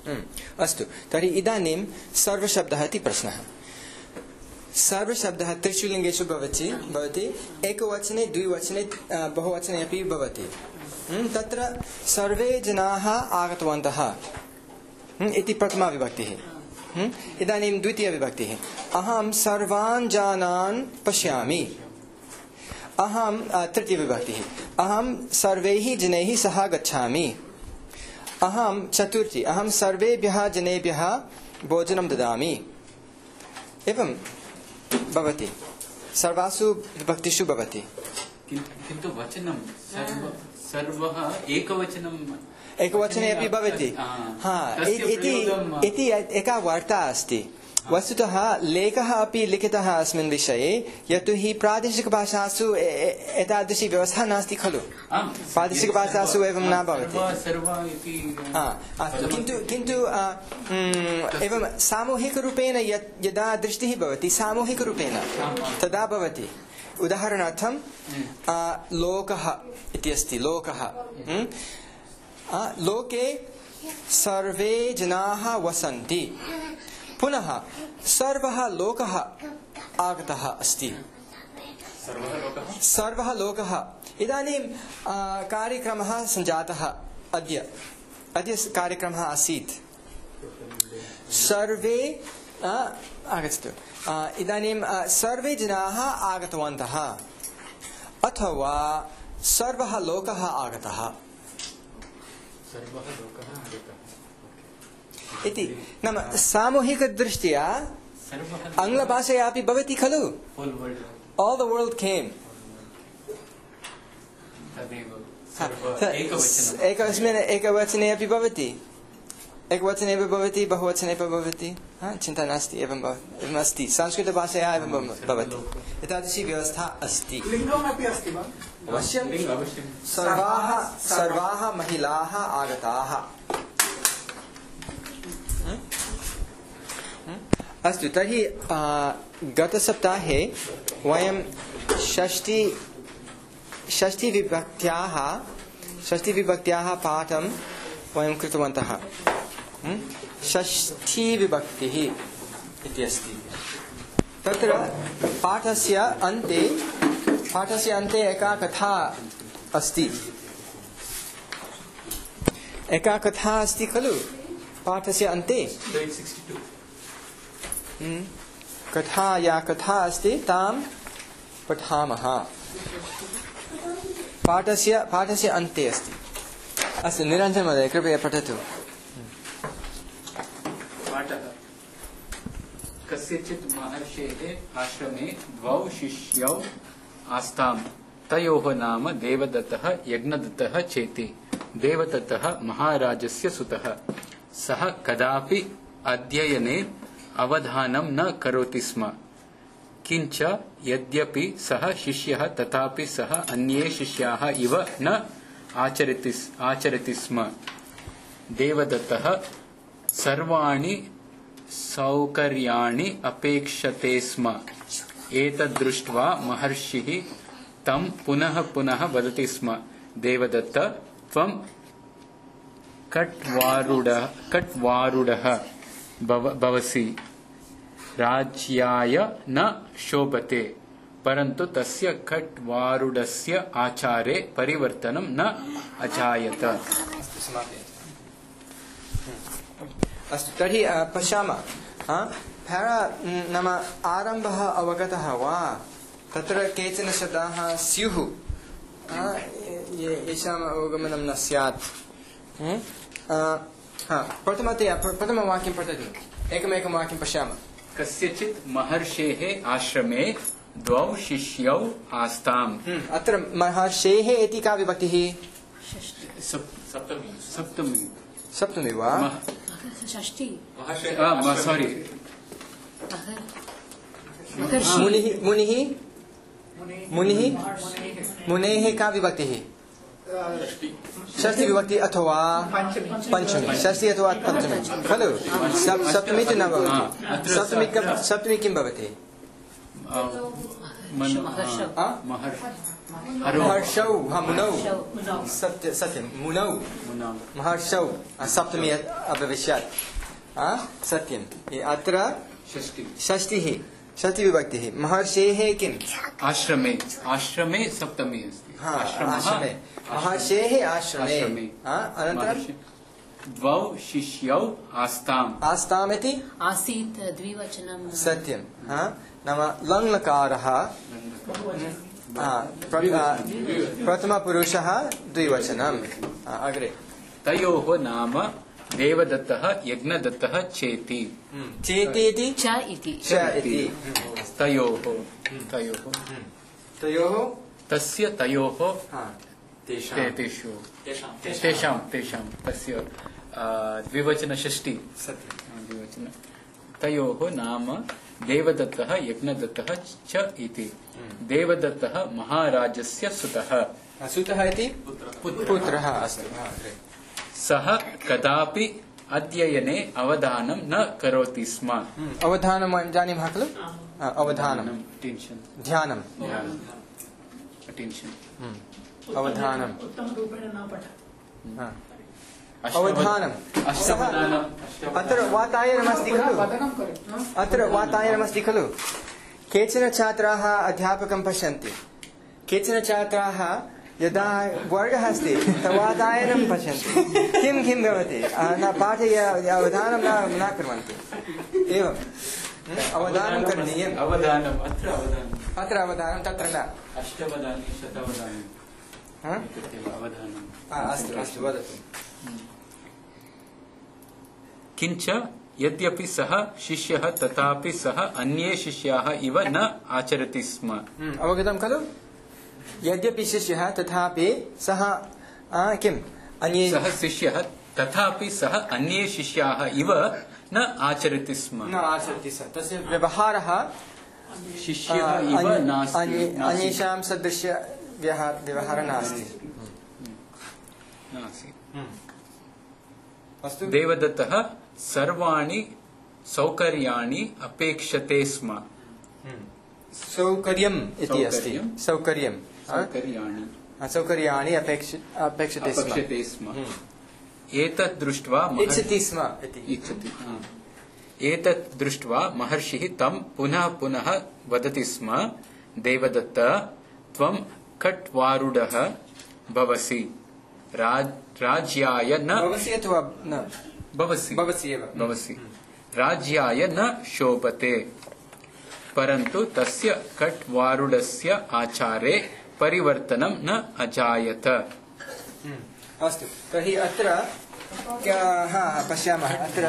अस्तु, तर्हि इदानीं सर्वशब्दः इति प्रश्नः। सर्वशब्दः त्रिषु लिङ्गेषु भवति, एकवचने, द्विवचने, बहुवचने अपि भवति। तत्र सर्वे जनाः आगतवन्तः इति प्रथमा विभक्तिः। इदानीं द्वितीया विभक्तिः, अहं सर्वान् जनान् पश्यामि। तृतीया विभक्तिः, अहं सर्वैः जनैः सह गच्छामि। चतुर्थी, अहं सर्वेभ्यः जनेभ्यः भोजनं ददामि। एवं भवति, सर्वासु विभक्तिषु भवति। किन्तु वचनं सर्वः एकवचने अपि भवति। इति एका वार्ता अस्ति। वस्तुतः लेखः अपि लिखितः अस्मिन् विषये, यतोहि प्रादेशिकभाषासु एतादृशी व्यवस्था नास्ति खलु। प्रादेशिकभाषासु एवं न भवति। किन्तु एवं सामूहिकरूपेण यदा दृष्टिः भवति, सामूहिकरूपेण तदा भवति। उदाहरणार्थं लोकः इति अस्ति। लोकः, लोके सर्वे जनाः वसन्ति। पुनः सर्वः लोकः आगतः अस्ति। सर्वः लोकः। इदानीं कार्यक्रमः सञ्जातः। अद्य कार्यक्रमः आसीत्। सर्वे आगच्छतु। इदानीं सर्वे जनाः आगतवन्तः, अथवा सर्वः लोकः आगतः इति। नाम सामूहिकदृष्ट्या आङ्ग्लभाषया अपि भवति खलु। All the world came. एकवचने अपि भवति, एकवचने अपि भवति, बहुवचने अपि भवति। चिन्ता नास्ति, एवं अस्ति। संस्कृतभाषया एवं भवति। एतादृशी व्यवस्था अस्ति। अवश्यं सर्वाः महिलाः आगताः। अस्तु, तर्हि गतसप्ताहे वयं षष्ठीविभक्त्याः पाठं वयं कृतवन्तः। षष्ठीविभक्तिः इति अस्ति। तत्र पाठस्य अन्ते एका कथा अस्ति। एका कथा अस्ति खलु पाठस्य अन्ते। कथा अस्ति, तां पठामः। पाठस्य अन्ते अस्ति। अस्तु, निरञ्जन महोदय कृपया पठतु। कस्यचित् महर्षेः आश्रमे द्वौ शिष्यौ आस्ताम्। तयोः नाम देवदत्तः यज्ञदत्तः चेति। देवदत्तः महाराजस्य सुतः। सः कदापि अध्ययने अवधानं न करोति स्म। किञ्च यद्यपि सः शिष्यः, तथापि सः अन्ये शिष्याः इव न आचरति स्म। देवदत्तः सर्वाणि सौकर्याणि अपेक्षते स्म। एतद्दृष्ट्वा महर्षिः तं पुनः पुनः वदति स्म, देवदत्त, त्वं कट्वारूढः भवसि। राज्याय न शोभते, परन्तु तस्य कट्वारूढस्य आचारे परिवर्तनं न अजायत। अस्तु, तर्हि पश्यामः। नाम आरम्भः अवगतः वा? तत्र केचन शब्दाः स्युः, येषाम् अवगमनं न स्यात्। प्रथमवाक्यं पठतु। एकमेकं वाक्यं पश्यामः। कस्यचित् महर्षेः आश्रमे द्वौ शिष्यौ आस्ताम्। अत्र महर्षेः इति का विभक्तिः? सप्तमी वा? सॉरी, मुनेः का विभक्तिः? षष्ठी विभक्ति अथवा पंचमी। षष्ठी अथवा पंचमी खलु। सप्तमी तु न भवति। सप्तमी किं भवति? महर्षौ मुनौ सत्यं मुनौ महर्षौ सप्तमी अभविष्यत् सत्यं अत्र षष्ठी विभक्तिः महर्षेः किम् आश्रमे सप्तमी अस्ति आश्रमे महर्षेः आश्रमे अनन्तरं द्वौ शिष्यौ आस्ताम् इति आसीत् द्विवचनं सत्यं नाम लङ्लकारः प्रथमपुरुषः द्विवचनम् अग्रे तयोः नाम देवदत्तः यज्ञदत्तः चेति चेतीति च इति तयोः तस्य तयोः तेषु तेषां तस्य द्विवचन षष्ठी द्विवचन तयोः नाम देवदत्तः यज्ञदत्तः च इति देवदत्तः महाराजस्य सुतः इति पुत्रः अस्ति सः कदापि अध्ययने अवधानं न करोति स्म अवधानं जानीमः खलु अवधानं ध्यानं अवधानम् अवधानम् अत्र वातायनमस्ति खलु केचन छात्राः अध्यापकं पश्यन्ति केचन छात्राः यदा वर्गः अस्ति वातायनं पश्यन्ति किं भवति न पाठे अवधानं न कुर्वन्ति एवम् अवधानं करणीयम् अत्र अवधानं तत्र न अष्टवदानि शतवदानि अस्तु वदतु किञ्च यद्यपि सः शिष्यः तथापि सः अन्ये शिष्याः इव न आचरति स्म अवगतं खलु यद्यपि शिष्यः तथापि सः किम् अन्ये सः शिष्यः तथापि सः अन्ये शिष्याः इव न आचरति स्म तस्य व्यवहारः शिष्यः इव नास्ति अन्येषां सदृश्य व्यवहारः नास्ति देवदत्तः सर्वाणि सौकर्याणि अपेक्षते स्म सौकर्यम् इति अस्ति सौकर्याणि अपेक्षते स्म एतत् दृष्ट्वा एतत् दृष्ट्वा महर्षिः तं पुनः पुनः वदति स्म देवदत्त त्वं खट्वारूढः भवसि राज्याय न भवसि राज्याय न शोभते परन्तु तस्य खट्वारूढस्य आचारे परिवर्तनं न अजायत अस्तु तर्हि अत्र पश्यामः अत्र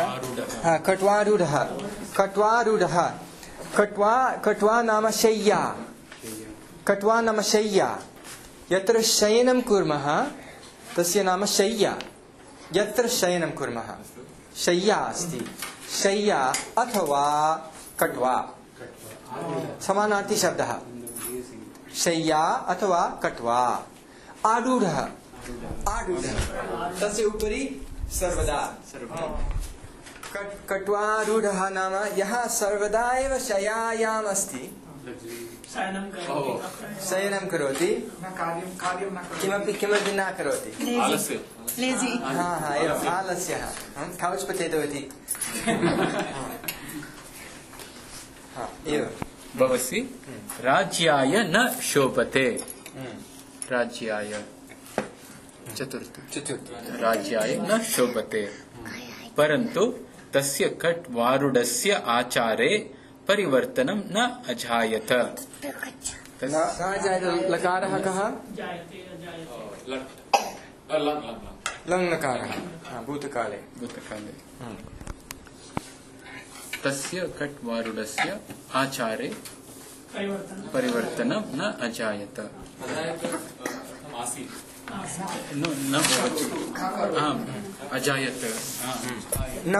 खट्वा नाम शय्या यत्र शयनं कुर्मः तस्य नाम शय्या यत्र शयनं कुर्मः शय्या अस्ति शय्या अथवा कट्वा समानार्थी शब्दः शय्या अथवा कट्वा आरूढः तस्य उपरि सर्वदा कट्वारूढः नाम यः सर्वदा एव शय्यायाम् अस्ति शयनं करोति किमपि न करोति आलस्यः काउच् पोटेटो इति भवसि राज्याय न शोभते राज्याय चतुर्थ राज्याय न शोभते परन्तु तस्य खट्वारूढस्य आचारे परिवर्तनं न अजायत लकारः कः लङ्लकारः भूतकाले तस्य खट्वारूढस्य आचारे परिवर्तनं न अजायत न अजायत न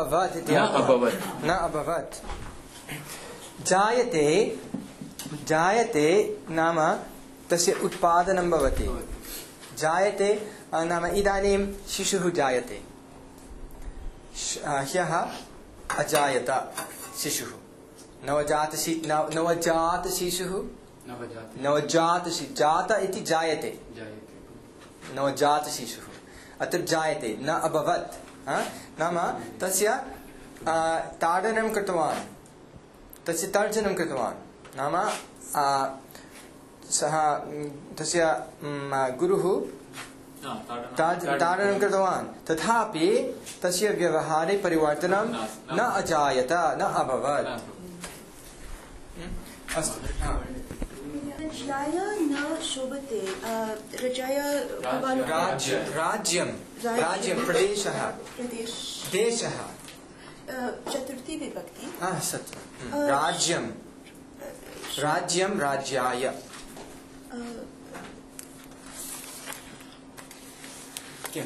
अभवत् जायते नाम तस्य उत्पादनं भवति जायते नाम इदानीं शिशुः जायते ह्यः अजायत शिशुः नवजात शिशुः नवजात जात इति जायते नवजात शिशुः अत्र जायते न अभवत् नाम तस्य ताडनं कृतवान् तस्य तर्जनं कृतवान् नाम सः तस्य गुरुः ताडनं कृतवान् तथापि तस्य व्यवहारे परिवर्तनं न अजायत न अभवत् अस्तु रजाय न शोभते रजाय राज्यं प्रदेशः देशः चतुर्थी विभक्ति सत्यं राज्यं राज्याय किं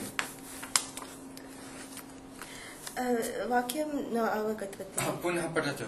वाक्यं न अवगतवती पुनः पठतु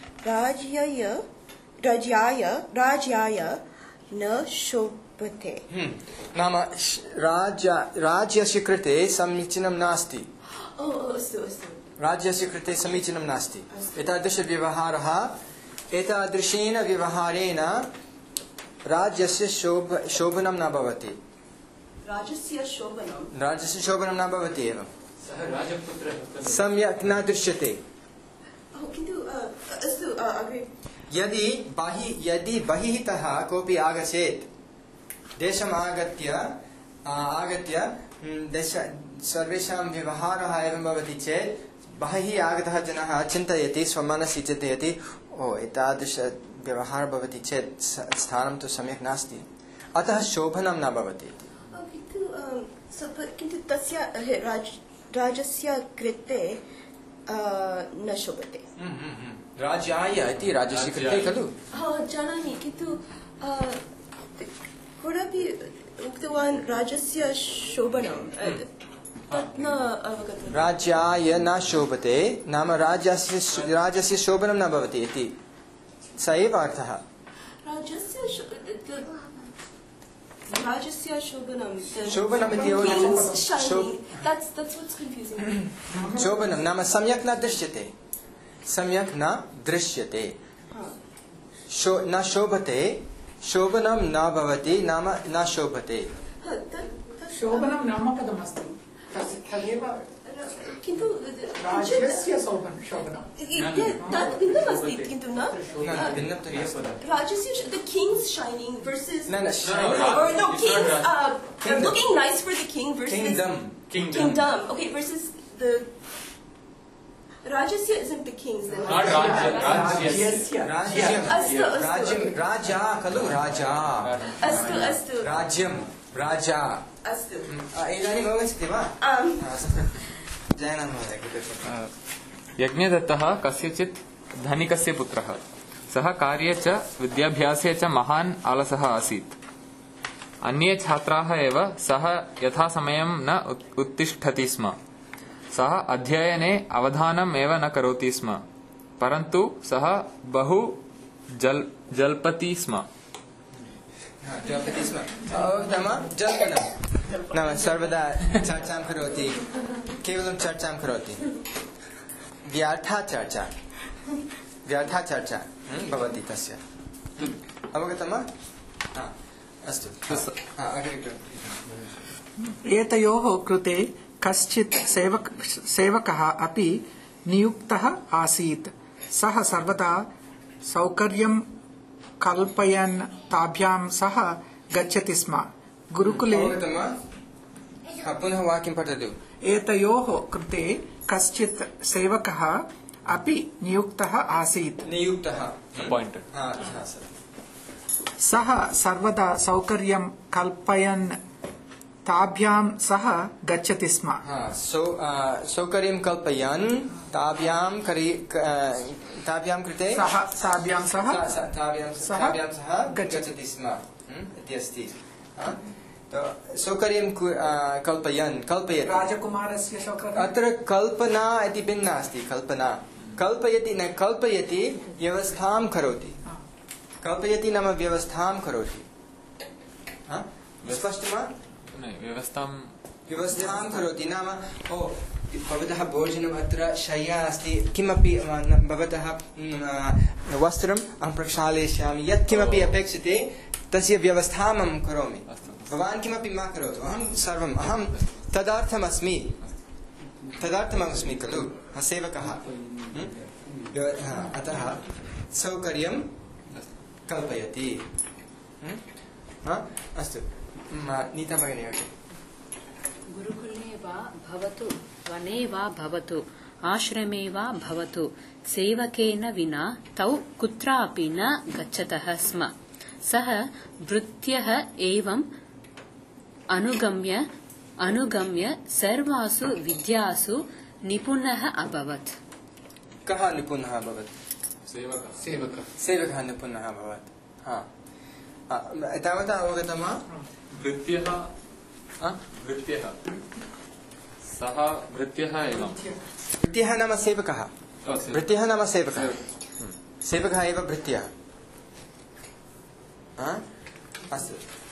राज्याय न शोभते नाम राज्यस्य कृते समीचीनं नास्ति अस्तु अस्तु राज्यस्य कृते समीचीनं नास्ति एतादृशव्यवहारः एतादृशेन व्यवहारेण राज्यस्य शोभनं न भवति राज्यस्य शोभनं न भवति एव सम्यक् न दृश्यते किन्तु अस्तु अग्रे यदि बहिःतः कोऽपि आगच्छेत् देशम् आगत्य सर्वेषां व्यवहारः एवं भवति चेत् बहिः आगतः जनः चिन्तयति स्वमनसि चिन्तयति ओ एतादृशव्यवहारः भवति चेत् स्थानं तु सम्यक् नास्ति अतः शोभनं न भवति किन्तु तस्य राज्यस्य कृते न शोभते राज्याय इति राज्यस्य कृते खलु जानामि किन्तु कोऽपि उक्तवान् राज्यस्य शोभनं तत् न अवगतवान् राज्याय न शोभते नाम राज्यस्य शोभनं न भवति इति स एव अर्थः राज्यस्य शोभनमिति शोभनं नाम सम्यक् न दृश्यते न शोभते शोभनं न भवति नाम न शोभते शोभनं नामपदमस्ति तदेव किन्तु राज्यस्य शोभनं तत् भिन्नमस्ति किन्तु न भिन्नं तर्हि राज्यस्य the king's shining versus no king's looking nice for the king versus kingdom okay versus the Rajasya isn't the king's then Raja kalu Raja astu Rajyam Raja astu इदानीम् अवगच्छति वा यज्ञदत्तः कस्यचित् धनिकस्य पुत्रः सः कार्ये च विद्याभ्यासे च महान् आलसः आसीत् अन्ये छात्राः एव सः यथासमयं न उत्तिष्ठति स्म सः अध्ययने अवधानम् एव न करोति स्म परन्तु सः बहु जल्पति स्म नाम सर्वदा चर्चां करोति केवलं चर्चां करोति व्यर्था चर्चा भवति तस्य अवगतं वा अस्तु एतयोः कृते कश्चित् सेवकः अपि नियुक्तः आसीत् सः सर्वदा सौकर्यं कल्पयन् ताभ्यां सह गच्छति स्म गुरुकुले पुनः वाक्यं पठतु एतयोः कृते कश्चित् सेवकः अपि नियुक्तः आसीत् सः सर्वदा सौकर्यं कल्पयन् ताभ्यां सह गच्छति स्म सौकर्यं कल्पयन् ताभ्यां कृते ताभ्यां सह गच्छति स्म इति अस्ति सौकर्यं कल्पयन् कल्पयति राजकुमारस्य सौकर्यम् अत्र कल्पना इति भिन्ना अस्ति कल्पना कल्पयति न कल्पयति व्यवस्थां करोति कल्पयति नाम व्यवस्थां करोति स्पष्टं वा व्यवस्थां करोति नाम भवतः भोजनम् अत्र शय्या अस्ति किमपि भवतः वस्त्रम् अहं प्रक्षालयिष्यामि यत्किमपि अपेक्षते तस्य व्यवस्थाम् अहं करोमि भवान् किमपि मा करोतु अहं तदर्थमस्मि खलु सेवकः अतः सौकर्यं कल्पयति अस्तु नीता भगिनी गुरुकुले वा भवतु वने वा भवतु आश्रमे वा भवतु सेवकेन विना तौ कुत्रापि न गच्छतः स्म सः भृत्यः एवं अनुगम्य सर्वासु विद्यासु निपुणः अभवत् कः निपुणः अभवत् सेवकः निपुणः अभवत् तावता अवगतं वा भृत्यः सः भृत्यः एवं भृत्यः नाम सेवकः सेवकः एव भृत्यः अस्तु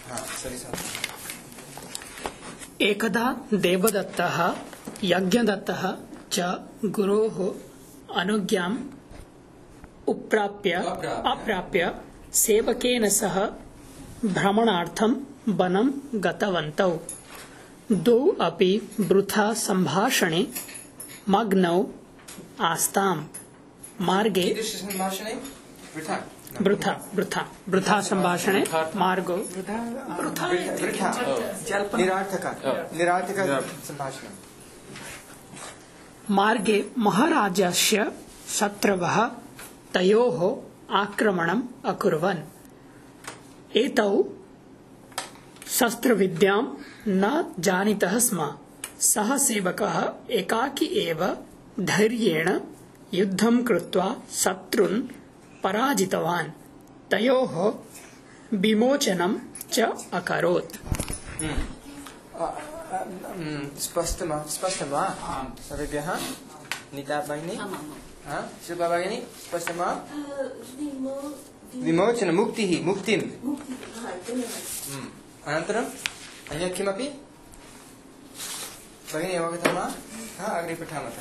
एकदा देवदत्तः यज्ञदत्तः च गुरोः अनुज्ञाम् अप्राप्य सेवकेन सह भ्रमणार्थं वनं गतवन्तौ द्वौ अपि वृथा सम्भाषणे मग्नौ आस्ताम् मार्गे वृथा सम्भाषणे मार्गो निरार्थक सम्भाषणम् मार्गे महाराजस्य शत्रवः तयोः आक्रमणम् अकुर्वन् एतौ शस्त्रविद्यां न जानीतः स्म सः सेवकः एकाकी एव धैर्येण युद्धं कृत्वा शत्रुन् पराजितवान् तयोः विमोचनं च अकरोत् स्पष्टं वा सर्वेभ्यः नीता भगिनी शिल्पा भगिनी स्पष्टं वा विमोचन मुक्तिं अनन्तरम् अन्यत् किमपि भगिनी अवगतं वा अग्रे पठामः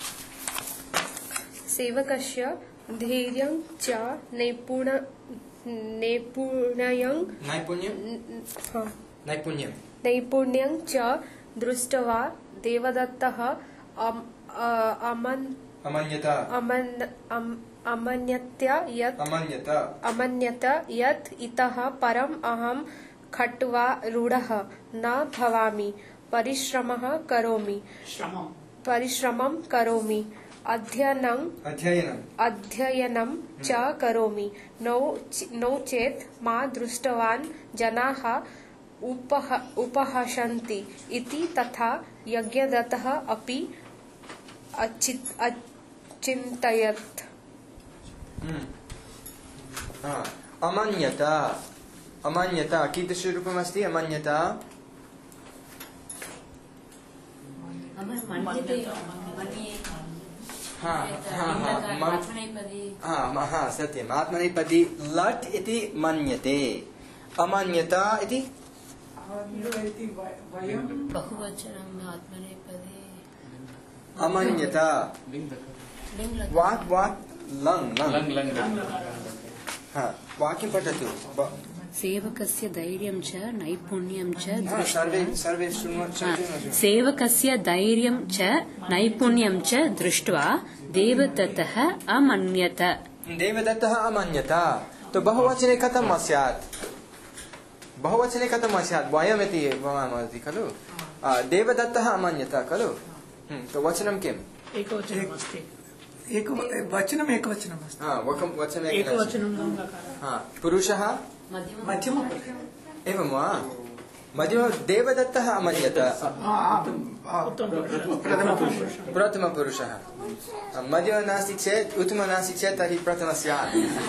सेवकस्य धैर्यं च नैपुण्यं च दृष्ट्वा देवदत्तः अमन्यत यत् इतः परम् अहं खट्वारूढः न भवामि परिश्रमं करोमि अध्ययनं च करोमि नो चेत् मा दृष्टवान् जनाः उपहसन्ति इति तथा यज्ञदत्तः अपि अचिन्तयत् अमन्यता कीदृशरूपमस्ति अमन्यता सत्यम् आत्मनेपदी लट् इति मन्यते अमन्यता इति अमन्यता वाक् लङ् वाक्यं पठतु सेवकस्य धैर्यं च नैपुण्यं च सर्वे सेवकस्य धैर्यं च नैपुण्यं च दृष्ट्वा देवदत्तः अमन्यत तो बहुवचने कथं स्यात् वयमिति भवामः खलु देवदत्तः अमन्यत खलु तो वचनं किम् एकवचनमस्ति पुरुषः एवं वा मध्यम देवदत्तः अमन्यत प्रथमपुरुषः मध्यम नास्ति चेत् उत्तमः नास्ति चेत् तर्हि प्रथमः स्यात्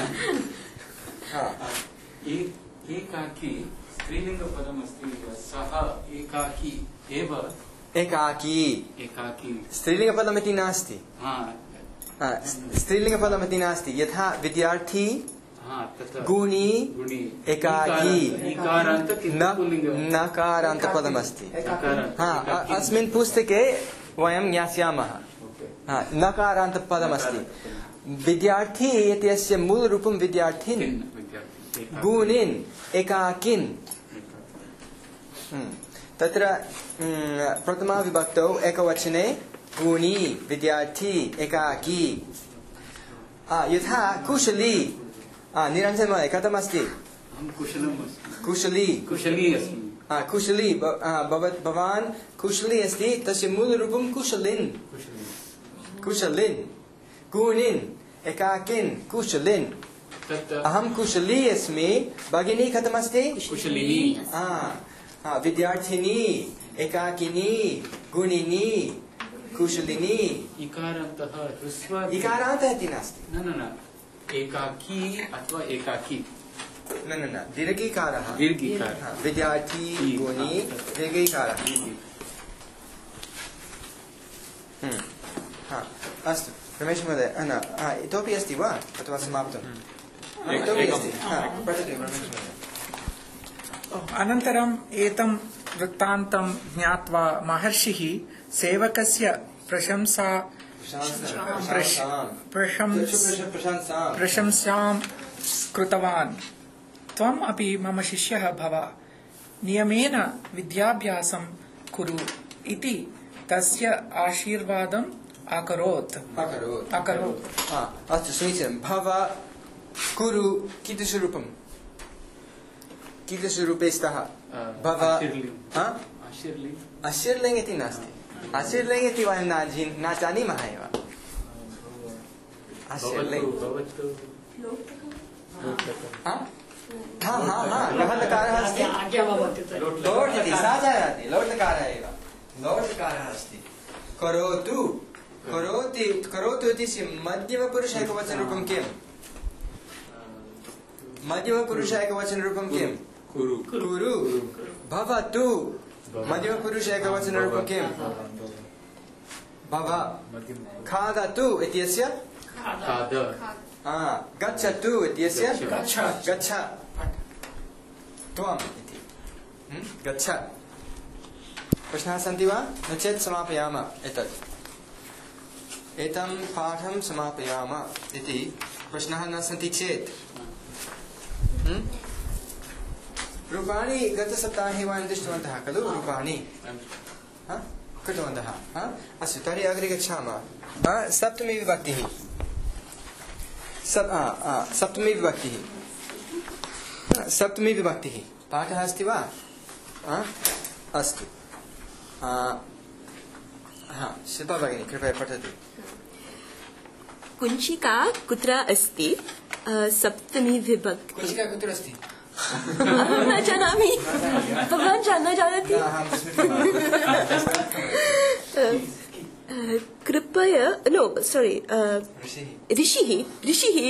एकाकी स्त्रीलिङ्गपदमस्ति सः एकाकी एव एकाकी स्त्रीलिङ्गपदमिति नास्ति स्त्रीलिङ्गपदमिति नास्ति यथा विद्यार्थी गुणी एकाकी नकारान्तपदमस्ति अस्मिन् पुस्तके वयं ज्ञास्यामः। नकारान्तपदमस्ति। विद्यार्थी इत्यस्य मूलरूपं विद्यार्थिन्, गुणिन्, एकाकिन्। तत्र प्रथमा विभक्तौ एकवचने गुणी, विद्यार्थी, एकाकी। यथा कुशली, निरञ्जन महोदय कथमस्ति? कुशली, कुशली। भवान् कुशली अस्ति, तस्य मूलरूपं कुशलिन्, कुशलिन्। गुणिन्, एकाकिन्, कुशलिन्। अहं कुशली अस्मि, भगिनी कथमस्ति? कुशलिनी। विद्यार्थिनी, एकाकिनी, गुणिनी, कुशलिनी। इकारान्तः इति नास्ति। न एकाकी अथवा एकाकी। न दीर्घिकारः। विद्यार्थी, गुणी, दीर्घिकारः। अस्तु रमेश महोदय, इतोपि अस्ति वा अथवा समाप्तम्? इतोपि अस्ति, पठतु रमेश महोदय। अनन्तरम् एतं वृत्तान्तं ज्ञात्वा महर्षिः सेवकस्य प्रशंसां कृतवान्। त्वम् अपि मम शिष्यः भव, नियमेन विद्याभ्यासं कुरु इति तस्य आशीर्वादम् अकरोत्। अस्तु समीचीनं। भव, कुरु, कीदृशरूपं? कीदृशरूपे स्तः? भव। आशीर्लिङ्ग् इति नास्ति। आशीर्लिङ्ग् इति वयं न जानीमः एव। आशीर्लिङ्ग् कः लकारः अस्ति? लोट् इति, सा जानाति। लोट् लकारः एव, लोट् लकारः अस्ति। करोतु, करोतु इति मध्यमपुरुष एकवचनरूपं किम्? मध्यमपुरुष एकवचनरूपं किम्? कुरु। भवतु, मध्यमपुरुष एकवचनरूपं किम्? भव। खादतु इत्यस्य? गच्छतु इत्यस्य? गच्छ। त्वम् इति गच्छ। प्रश्नाः सन्ति वा? न चेत् समापयामः। एतं पाठं समापयामः इति प्रश्नाः न सन्ति चेत्। रूपाणि गतसप्ताहे वयं दृष्टवन्तः खलु? रूपाणि कृतवन्तः। अस्तु, तर्हि अग्रे गच्छामः। सप्तमी विभक्तिः। सप्तमी विभक्तिः। सप्तमी विभक्तिः पाठः अस्ति वा? अस्तु। शिल्पा भगिनी कृपया पठतु। कुञ्चिका कुत्र अस्ति? सप्तमी विभक्ति। कुञ्चिका कुत्र अस्ति? न जानामि। भवान् जानाति? कृपया ऋषिः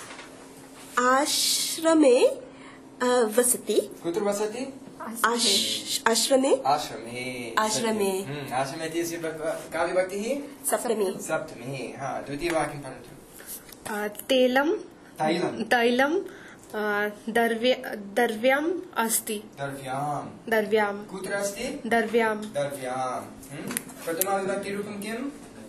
आश्रमे वसति। कुत्र वसति? आश्रमे। आश्रमे इत्यस्य का विभक्तिः? सप्तमी। द्वितीयवाक्यं पठतु। तैलं दर्व्याम् अस्ति। दर्व्याम्। कुत्र अस्ति? दर्व्याम्। प्रथमा विभक्तिरूपं किम्?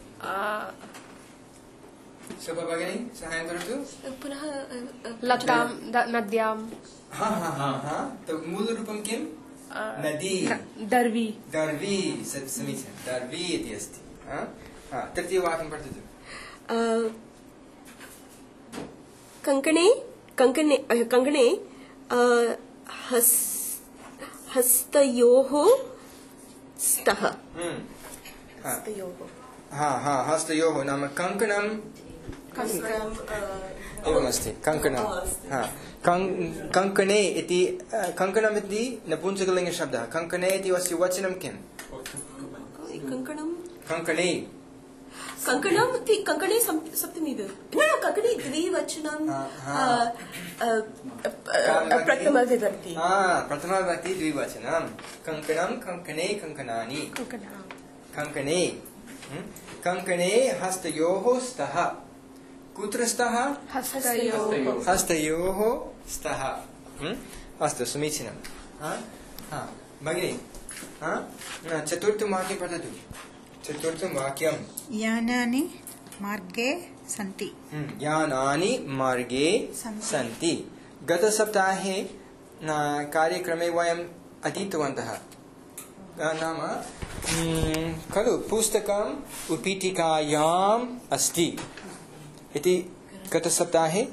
शोभा भगिनी सहायं करोतु। पुनः लतां, नद्याम्। तो मूलरूपं किम्? नदी। दर्वी। समीचीनं। दर्वी इति अस्ति। तृतीयवाक्यं पठतु। कङ्कणे हस्तयोः स्तः। हस्तयोः नाम कङ्कणम् एवमस्ति। कङ्कणे इति कङ्कणम् इति नपुंसकलिङ्गशब्दः। कङ्कणे इति अस्य वचनं किम्? कङ्कणे कङ्कणे सप्तमी कङ्कणे द्विवचनं प्रथमा विभक्ति। प्रथमा विभक्ति द्विवचनं। कङ्कणं, कङ्कणे, कङ्कणानि। कङ्कणे हस्तयोः स्तः। कुत्र स्तः? हस्तयोः स्तः। अस्तु समीचीनं। भगिनी चतुर्थं वाक्यं पठतु। चतुर्थं वाक्यं यानानि मार्गे सन्ति। यानानि मार्गे सन्ति। गतसप्ताहे कार्यक्रमे वयम् अधीतवन्तः नाम खलु पुस्तकम् उत्पीठिकायाम् अस्ति इति गतसप्ताहे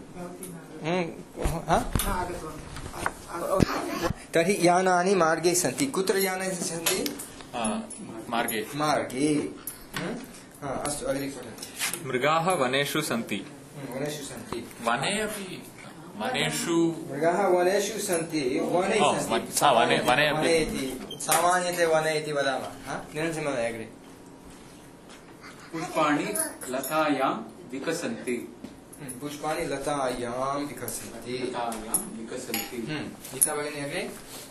तर्हि यानानि मार्गे सन्ति। कुत्र यानानि सन्ति? मार्गे। मार्गे। अस्तु अग्रे पठतु। मृगाः वनेषु सन्ति। वनेषु सन्ति। वने अपि वनेषु मृगाः वनेषु सन्ति। वने सन्ति। वने अपि सामान्यतया वने इति वदामः। निरञ्जन महोदय अग्रे। पुष्पाणि लतायां विकसन्ति। पुष्पाणि लतायां विकसन्ति। गीता भगिनी अग्रे।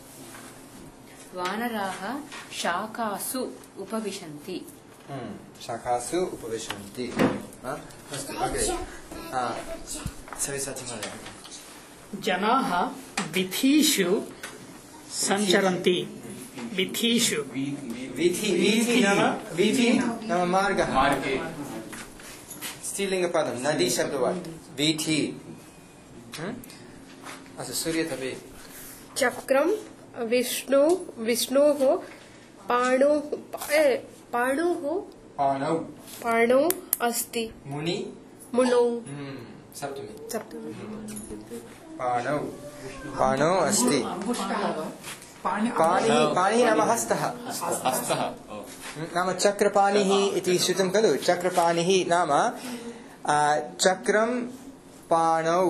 वानराः शाखासु उपविशन्ति। शाखासु उपविशन्ति। अस्तु अग्रे। सविसाची महोदय। जनाः वीथीषु सञ्चरन्ति। वीथीषु वीथि नाम मार्गः। मार्गे स्त्रीलिङ्गपदं नदी शब्दवान् वीथि। अस्तु सूर्यतपे। चक्रं विष्णोः पाणौ अस्ति। मुनौ सप्तमी। पाणौ अस्ति। पाणिः नाम हस्तः। नाम चक्रपाणिः इति श्रुतं खलु। चक्रपाणिः नाम चक्रं पाणौ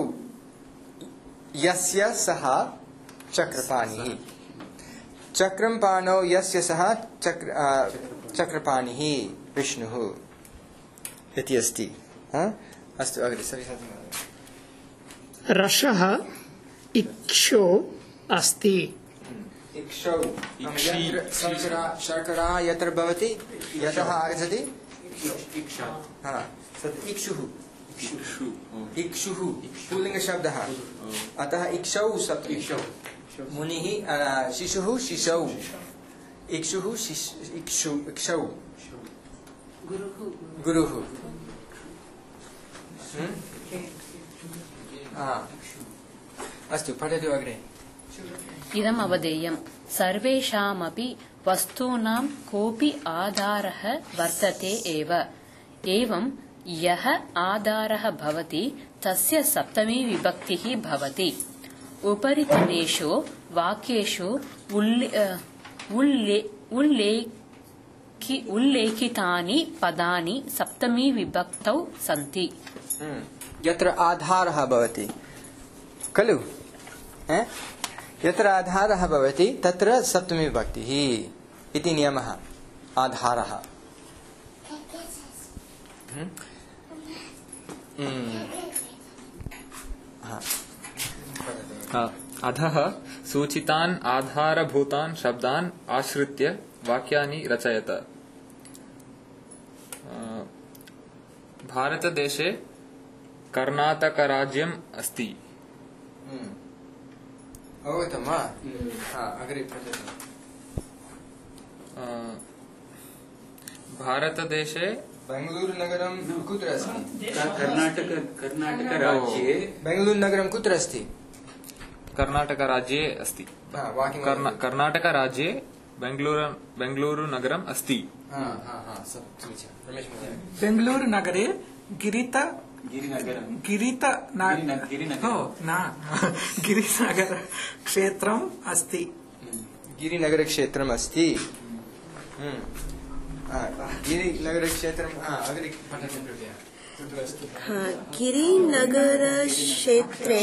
यस्य सः चक्रपाणिः। चक्रं पाणौ यस्य सः चक्रपाणिः विष्णुः इति अस्ति। अस्तु अग्रे सविसाची महोदय। रसः इक्षौ अस्ति। इक्षौ शर्करा यत्र भवति यतः आगच्छति इक्षुः। इक्षुः पुल्लिङ्गशब्दः अतः इक्षौ सप्तमी। मुनिः शिशुः शिशौ। इक्षुः इक्षौ। गुरुः। अस्तु पठतु अग्रे। इदम् अवधेयम् सर्वेषामपि वस्तूनां कोऽपि आधारः वर्तते एव। एवं यः आधारः भवति तस्य सप्तमी विभक्तिः भवति। उपरितनेषु वाक्येषु उल्लेखितानि पदानि सप्तमी विभक्तौ सन्ति। यत्र आधारः भवति खलु। यत्र आधारः भवति तत्र सप्तमी विभक्तिः इति नियमः। आधारः। अधः सूचितान् आधारभूतान् शब्दान् आश्रित्य वाक्यानि रचयत। भारतदेशे कर्णाटकराज्यम् अस्ति। अवगतं वा? अग्रे पठतु। भारतदेशे बेङ्गलूरुनगरं कुत्र अस्ति? कर्णाटकराज्ये बेङ्गलूरुनगरं कुत्र अस्ति? कर्णाटकराज्ये अस्ति। कर्णाटकराज्ये बेङ्गलूरुनगरम् अस्ति। बेङ्गलूरुनगरे गिरिनगरक्षेत्रम् अस्ति। गिरिनगरक्षेत्रम् अस्ति। गिरिनगरक्षेत्रम् अग्रे पठतु कृपया। गिरिनगरक्षेत्रे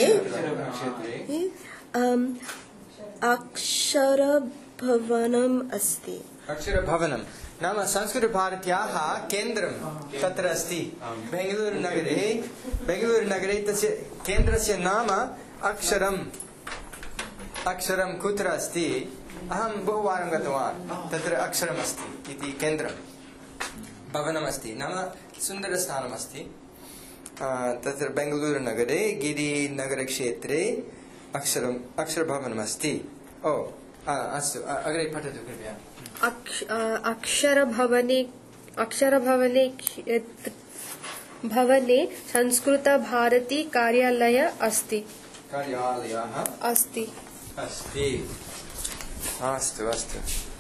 अक्षरभवनम् अस्ति। अक्षरभवनं नाम संस्कृतभारत्याः केन्द्रं तत्र अस्ति। बेङ्गलूरुनगरे तस्य केन्द्रस्य नाम अक्षरं कुत्र अस्ति? अहं बहुवारं गतवान्। तत्र अक्षरमस्ति इति केन्द्रं भवनमस्ति नाम सुन्दरस्थानमस्ति। तत्र बेङ्गलूरुनगरे गिरिनगरक्षेत्रे अक्षरभवनमस्ति। अस्तु अग्रे पठतु कृपया। अक्षरभवने अक्षरभवने भवने संस्कृतभारती कार्यालय अस्ति। कार्यालयः अस्ति। अस्ति। अस्तु अस्तु।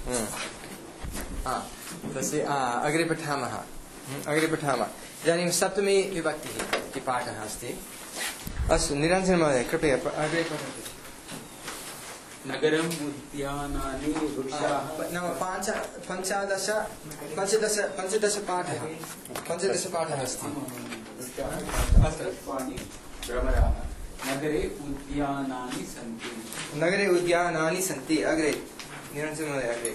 तस्य अग्रे पठामः। इदानीं सप्तमी विभक्तिः इति पाठः अस्ति। अस्तु निरञ्जन महोदय कृपया अग्रे पठतु। नगरम् उद्यानानि वृक्षाः नाम पञ्चदश पाठः अस्ति। भ्रमराः नगरे उद्यानानि सन्ति। नगरे उद्यानानि सन्ति। अग्रे निरञ्जन महोदय अग्रे।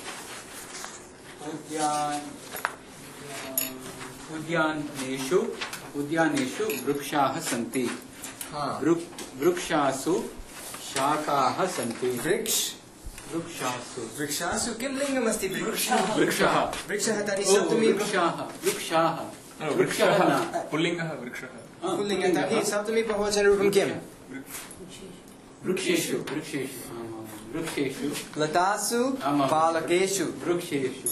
उद्यानेषु वृक्षाः सन्ति। वृक्षासु शाखाः सन्ति। वृक्षासु किं लिङ्गमस्ति? वृक्षः तर्हि सप्तमी वृक्षः पुल्लिङ्गः वृक्षः पुल्लिङ्गः तर्हि सप्तमी बहुवचनरूपं किम्? वृक्षेषु लतासु पालकेषु वृक्षेषु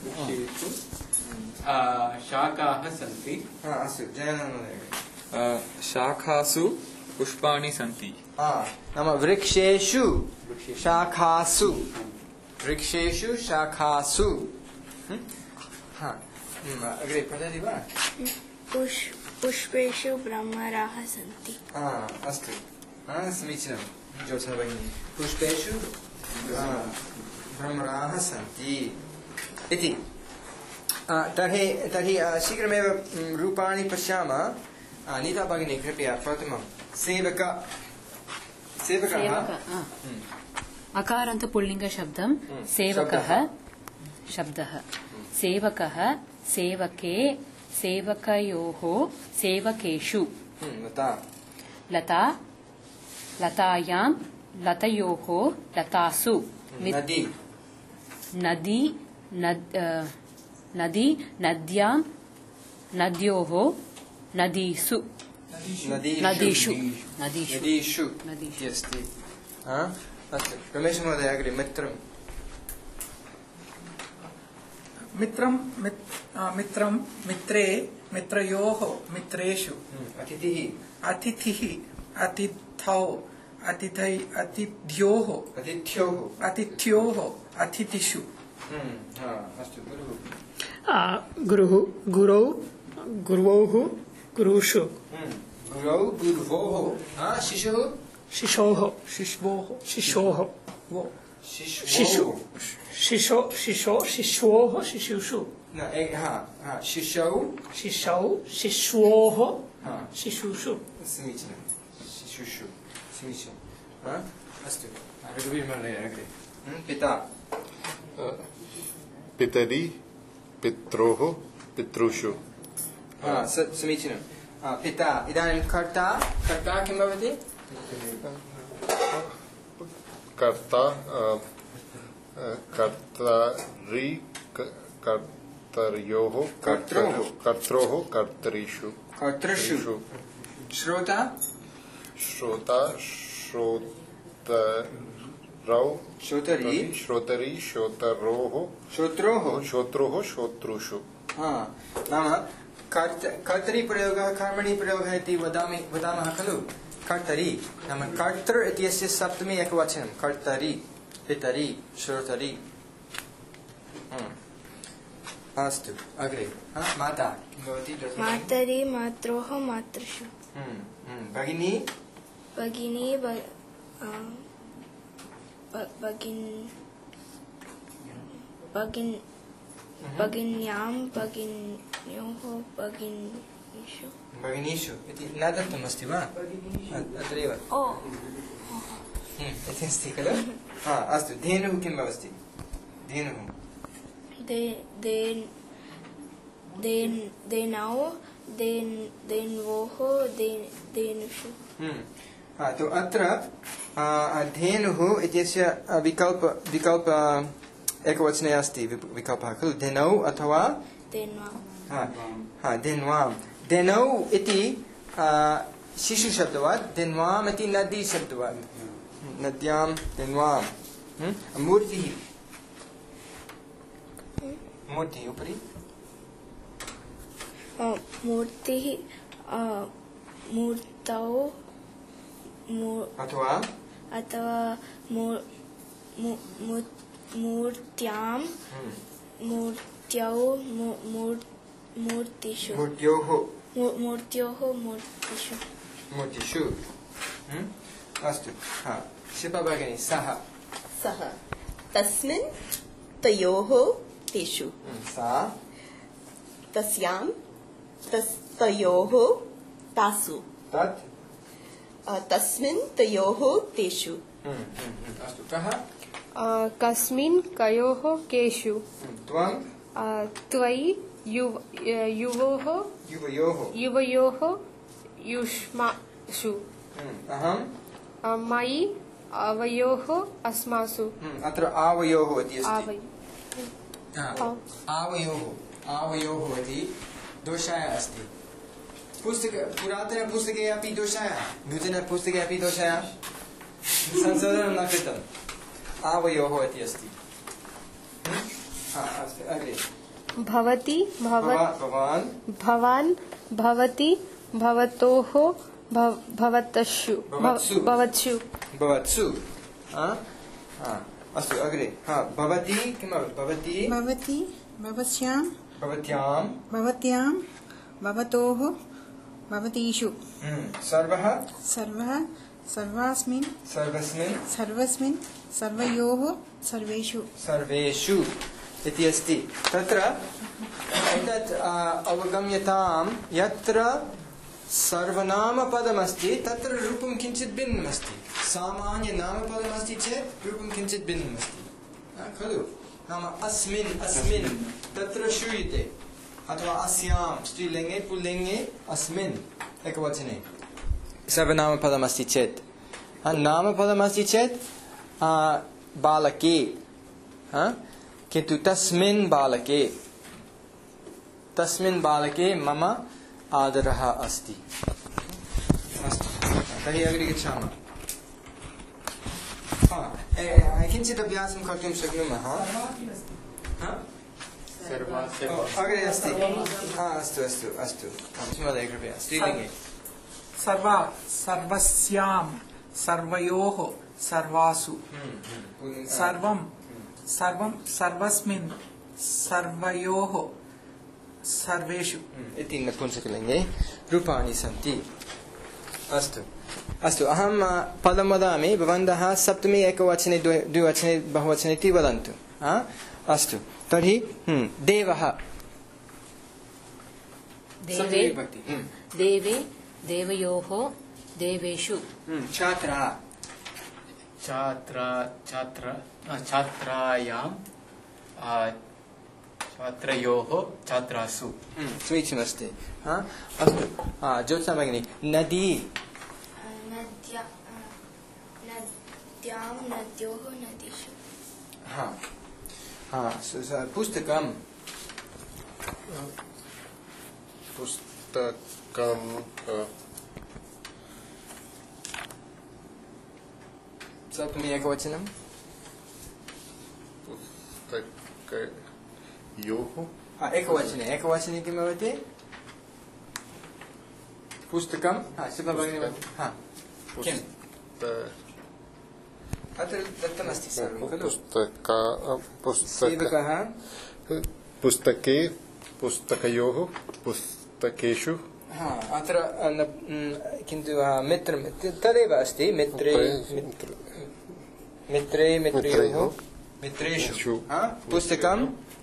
शाखाः सन्ति। अस्तु जयानन्द महोदय। शाखासु पुष्पाणि सन्ति। नाम वृक्षेषु शाखासु अग्रे पठति वा? पुष्पेषु भ्रमराः सन्ति। अस्तु समीचीनं ज्योत्स्ना भगिनी। पुष्पेषु भ्रमराः सन्ति इति। तर्हि शीघ्रमेव रूपाणि पश्यामः। नीता भगिनी कृपया प्रथमं सेवकः अकारान्त पुल्लिङ्गशब्दं सेवकः शब्दः। सेवकः सेवके सेवकयोः सेवकेषु। लता लतायां लतयोः लतासु। नदी नद्यां नद्योः नदीषु। अस्तु रमेश महोदय अग्रे। मित्रं मित्रे मित्रयोः मित्रेषु। अतिथिः अतिथौ अतिथ्योः अतिथ्योः अतिथिषु। गुरुः गुरौ गुर्वोः गुरुषु। शिशुः शिशोः शिशोः शिशोः शिशुषु। शिशोः शिशुषु। समीचीनं शिशुषु समीचीनम्। अस्तु रघुवीर महोदय अग्रे। पिता पितरि पित्रोः पितृषु। समीचीनं। पिता इदानीं कर्ता किं भवति? कर्ता कर्तरि कर्तर्योः कर्त्रोः कर्तृषु। श्रोता श्रोतरि श्रोतरोः श्रोतृषु। नाम कर्तरि प्रयोगः कर्मणि प्रयोगः इति वदामः खलु। कर्तरि नाम कर्तृ इत्यस्य सप्तमी एकवचनं कर्तरि पितरि श्रोतरि। अस्तु अग्रे। माता किं भवति? मातरि मात्रोः मातृषु। भगिनी भगिन्यां भगिन्योः भगिनीषु। भगिनीषु इति न दत्तमस्ति वा? अत्रैव इति अस्ति खलु। अस्तु धेनुः किं भवति? धेनुः धेनवोः धेनुषु। तो अत्र धेनुः इत्यस्य विकल्प एकवचने अस्ति विकल्पः खलु। धेनौ अथवा धेन्वां। धेनौ इति शिशुशब्दवात्। धेन्वाम् इति नदी शब्दवात्। नद्यां धेन्वां। मूर्तिः उपरि मूर्तिः मूर्तौ अथवा मूर्त्यां मूर्तिषु अस्तु शिल्पा भगिनी सः तस्मिन् तयोः तेषु सा तस्यां तयोः तासु तत् तस्मिन् तयोः तेषु अस्तु कः कस्मिन् कयोः केषु त्वं त्वयि युवयोः युष्मासु अहं मयि आवयोः अस्मासु अत्र आवयोः इति अस्ति आवयोः इति दोषाय अस्ति पुरातनपुस्तके अपि दोषाय नूतनपुस्तके अपि दोषाय संशोधनं न कृतम् आवयोः इति अस्ति अग्रे भवति भवान् भवति भवतोः भवत्सु अस्तु अग्रे भवति किं भवति भवत्यां भवतोः भवतीषु सर्वस्मिन् सर्वयोः सर्वेषु इति अस्ति तत्र एतत् अवगम्यतां यत्र सर्वनामपदमस्ति तत्र रूपं किञ्चित् भिन्नमस्ति सामान्यनामपदमस्ति चेत् रूपं किञ्चित् भिन्नमस्ति खलु नाम अस्मिन् तत्र श्रूयते अथवा अस्यां स्त्रीलिङ्गे पुल्लिङ्गे अस्मिन् एकवचने सर्वनामपदमस्ति चेत् नामपदमस्ति चेत् बालके किन्तु तस्मिन् बालके मम आदरः अस्ति अस्तु तर्हि अग्रे गच्छामः किञ्चित् अभ्यासं कर्तुं शक्नुमः अग्रे अस्ति अस्तु महोदय कृपया स्त्रीलिङ्गे सर्वस्यां सर्वयोः सर्वासु सर्वस्मिन् सर्वयोः सर्वेषु इति नपुंसकलिङ्गे रूपाणि सन्ति अस्तु अहं पदं वदामि भवन्तः सप्तमी एकवचने द्विवचने बहुवचने इति वदन्तु अस्तु तर्हि देवः देवे देवयोः देवेषु छात्रायां छात्रयोः छात्रासु समीचीनमस्ति अस्तु ज्योत्स्ना भगिनी नदी नद्यां नद्योः नदीषु पुस्तकं सप्तमी एकवचनं एकवचने किं भवति पुस्तकं अत्र दत्तमस्ति सेवकः पुस्तके पुस्तकयोः पुस्तकेषु अत्र किन्तु मित्रं तदेव अस्ति मित्रेयोः मित्रेषु पुस्तकं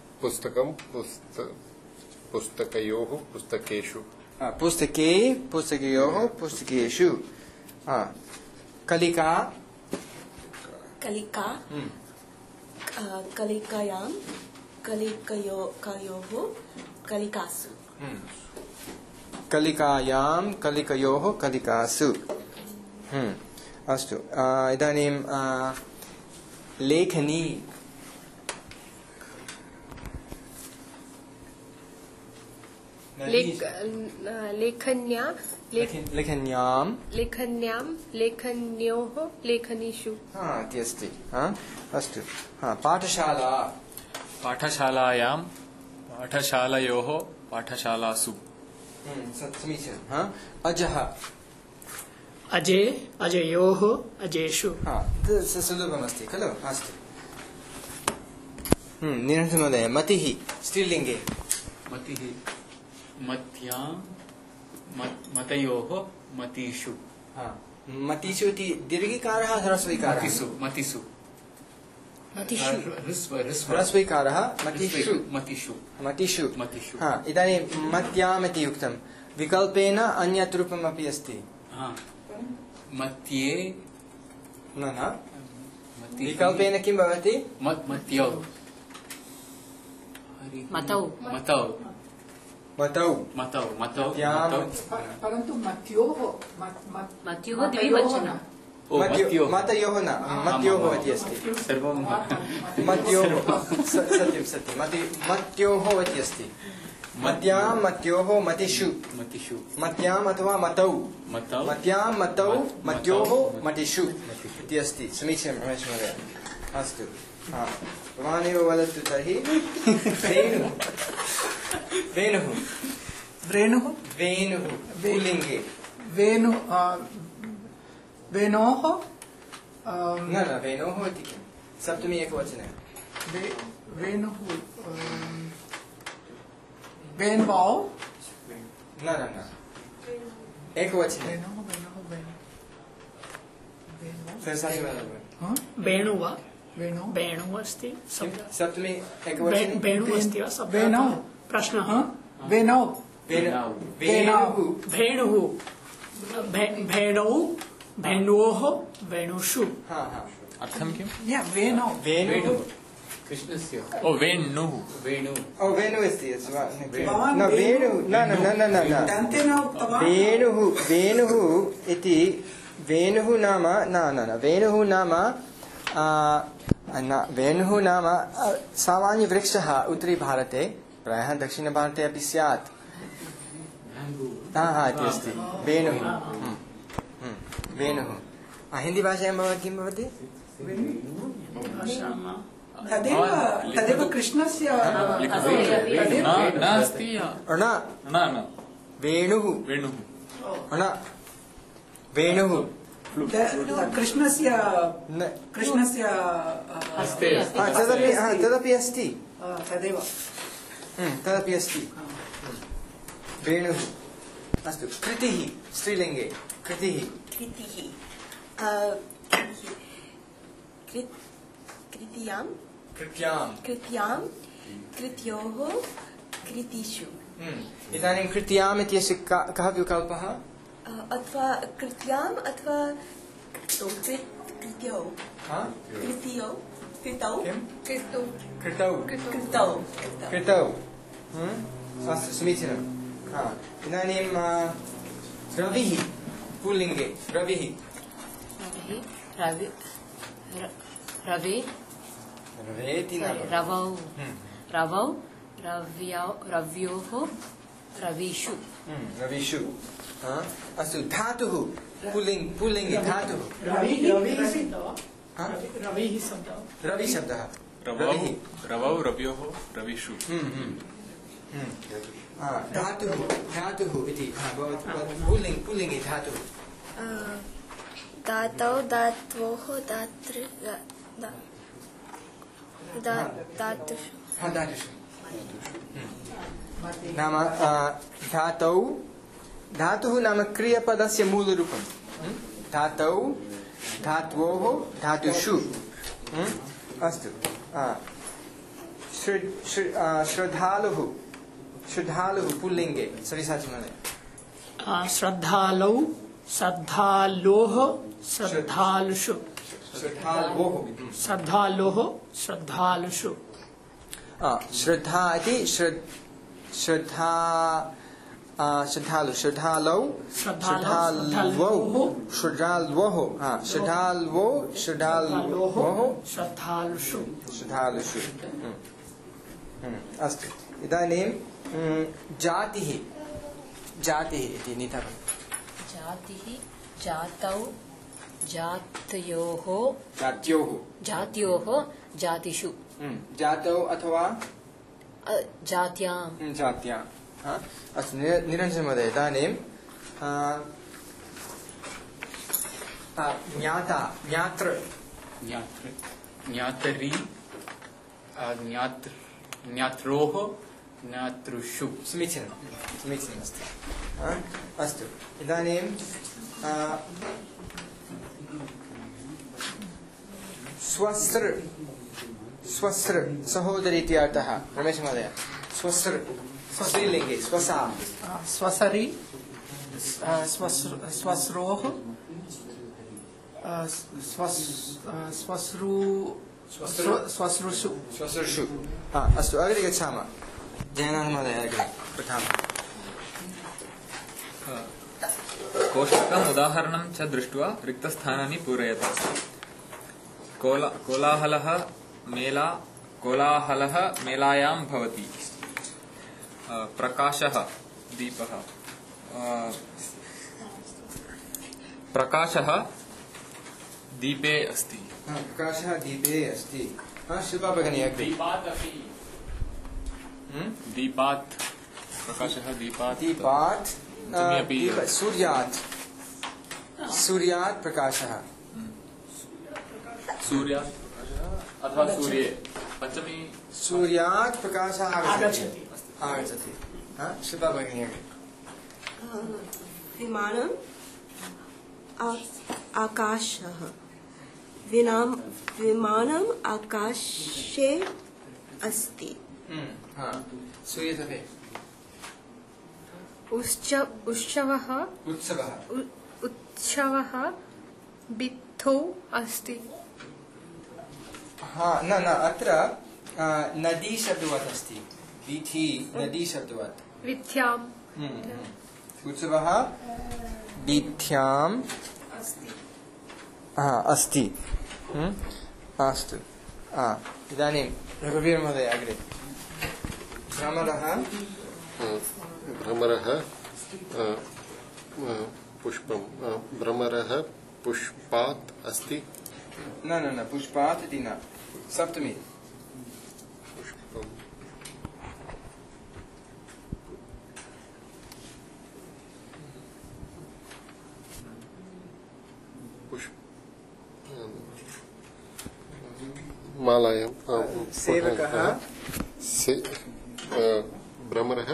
पुस्तकयोः पुस्तकेषु पुस्तकयोः पुस्तकेषु कलिकायां कलिकयोः कलिकासु कलिकयोः कलिकासु अस्तु इदानीं लेखनी लेखन्यां लेखन्योः लेखनीषु इति अस्ति अस्तु पाठशाला पाठशालायां पाठशालयोः पाठशालासु समीचीनं। हाँ, अजः अजे अजयोः अजेषु। हाँ, सुलभमस्ति खलु। अस्तु। निरञ्जन महोदय, मतिः स्त्रीलिङ्गे। मतिः मत्यां मतयोः मतिषु। हाँ, मतिषु इति दीर्घिकारः ह्रस्वैकारः? मतिषु मतिषु ह्रस्वैकारः मतिषु मतिषु मतिषु मतिषु। हाँ, इदानीं मत्याम् इति उक्तं, विकल्पेन अन्यत् रूपमपि अस्ति। मत्ये न विकल्पेन किं भवति? मत्यौ मतौ मतौ मतौ मतौ मतौ परन्तु मत्योः मत्योः द्विवचनं। मतयोः न, मत्योः इति अस्ति। सर्वं मत्योः सत्यं सत्यं मत्योः इति अस्ति। मत्यां मत्योः मतिषु मतिषु मत्याम् अथवा मतौ मतौ मत्यां मतौ मत्योः मतिषु इति अस्ति। समीचीनं रमेश महोदय। अस्तु, भवानेव वदतु तर्हि। वेणुः वेणुः वेणुः वेणुः पुल्लिङ्गे। वेणोः न वेणोः इति किं? सप्तमी एकवचने। वेणुः वेण्वौ न एकवचने। वेणु वा वेणु अस्ति सप्तमी एकवचने वेणु अस्ति वा वेणौ प्रश्नः वेणौ वेणुः भेणुः भेणौ भेणोः वेणुषु। अर्थं किम्? वेणौ वेणुः कृष्णस्य ओ वेणुः वेणु वेणुः अस्ति न वेणुः न वेणुः वेणुः इति वेणुः नाम वेणुः नाम वेणुः नाम सामान्यवृक्षः उत्तरीभारते, प्रायः दक्षिणभारते अपि स्यात्। इति अस्ति वेणुः। वेणुः हिन्दीभाषायां किं भवति? तदेव कृष्णस्य नास्ति वेणुः वेणुः कृष्णस्य तदपि अस्ति तदपि अस्ति वेणुः। अस्तु, कृतिः स्त्रीलिङ्गे। कृतिः कृत्यां कृत्योः कृतिषु। इदानीं कृत्याम् इत्यस्य कः विकल्पः? अथवा कृत्याम् अथवा कृत्यौ कृतौ। अस्तु, समीचीनम्। इदानीं रविः पुल्लिङ्गे। रविः रवौ रव्योः रविषु। रविषु। अस्तु, धातुः पुल्लिङ्गे धातुः रवि शब्दः। रवौ रव्योः रविषु। धातुः इति पुल्लिङ्गे धातुः। दातौ दात्वोः दातुषु। नाम धातुः नाम क्रियापदस्य मूलरूपं। धातौ धात्वोः धातुषु। अस्तु, श्रद्धालुः पुल्लिङ्गे। सविसाचमहोदय। श्रद्धालौ श्रद्धालोः श्रद्धालुषु। श्रद्धालोः श्रद्धालुषु। श्रद्धा इति श्रद्धालौ श्रद्धाल्वौ श्रद्धालुषु। अस्तु, इदानीं जातिः इति नीतः। जातिः जातौ जात्योः जातिषु। जातौ अथवा जात्यां अस्तु निरञ्जन महोदय इदानीं ज्ञाता ज्ञातृ ज्ञातरी ज्ञात्रोः ज्ञातृषु समीचीनमस्ति अस्तु इदानीं स्वस्त्र स्वस्त्र सहोदरी इति अर्थः रमेश महोदय स्वस्त्र स्त्रीलिङ्गे स्वसा स्वसरि स्वस्रोः स्वश्रुषु स्वश्रुषु अस्तु अग्रे गच्छामः जयनाथ महोदय अग्रे पठामः कोष्टकम् उदाहरणं च दृष्ट्वा रिक्तस्थानानि पूरयतु कोलाहलः मेलायां भवति प्रकाशः दीपः प्रकाशः दीपे अस्ति प्रकाशः दीपे अस्ति शुभा भगिनी अग्रे दीपात् प्रकाशः दीपात् सूर्यात् सूर्यात् प्रकाशः सूर्यात् अथवा सूर्ये पञ्चमी सूर्यात् प्रकाशः आगच्छति शुभा भगिनी अग्रे विमानम् आकाशः विमानम् आकाशे अस्ति सूर्यतटे उत्सवः भित्तौ अस्ति न अत्र नदी शब्दवत् अस्ति वीथि नदी शब्दवत् वीथ्याम् उत्सवः वीथ्याम् अस्ति अस्तु इदानीं रघुवीर महोदय अग्रे भ्रमरः पुष्पं भ्रमरः पुष्पात् अस्ति न पुष्पात् इति न सप्तमी मालायां सेवकः भ्रमरः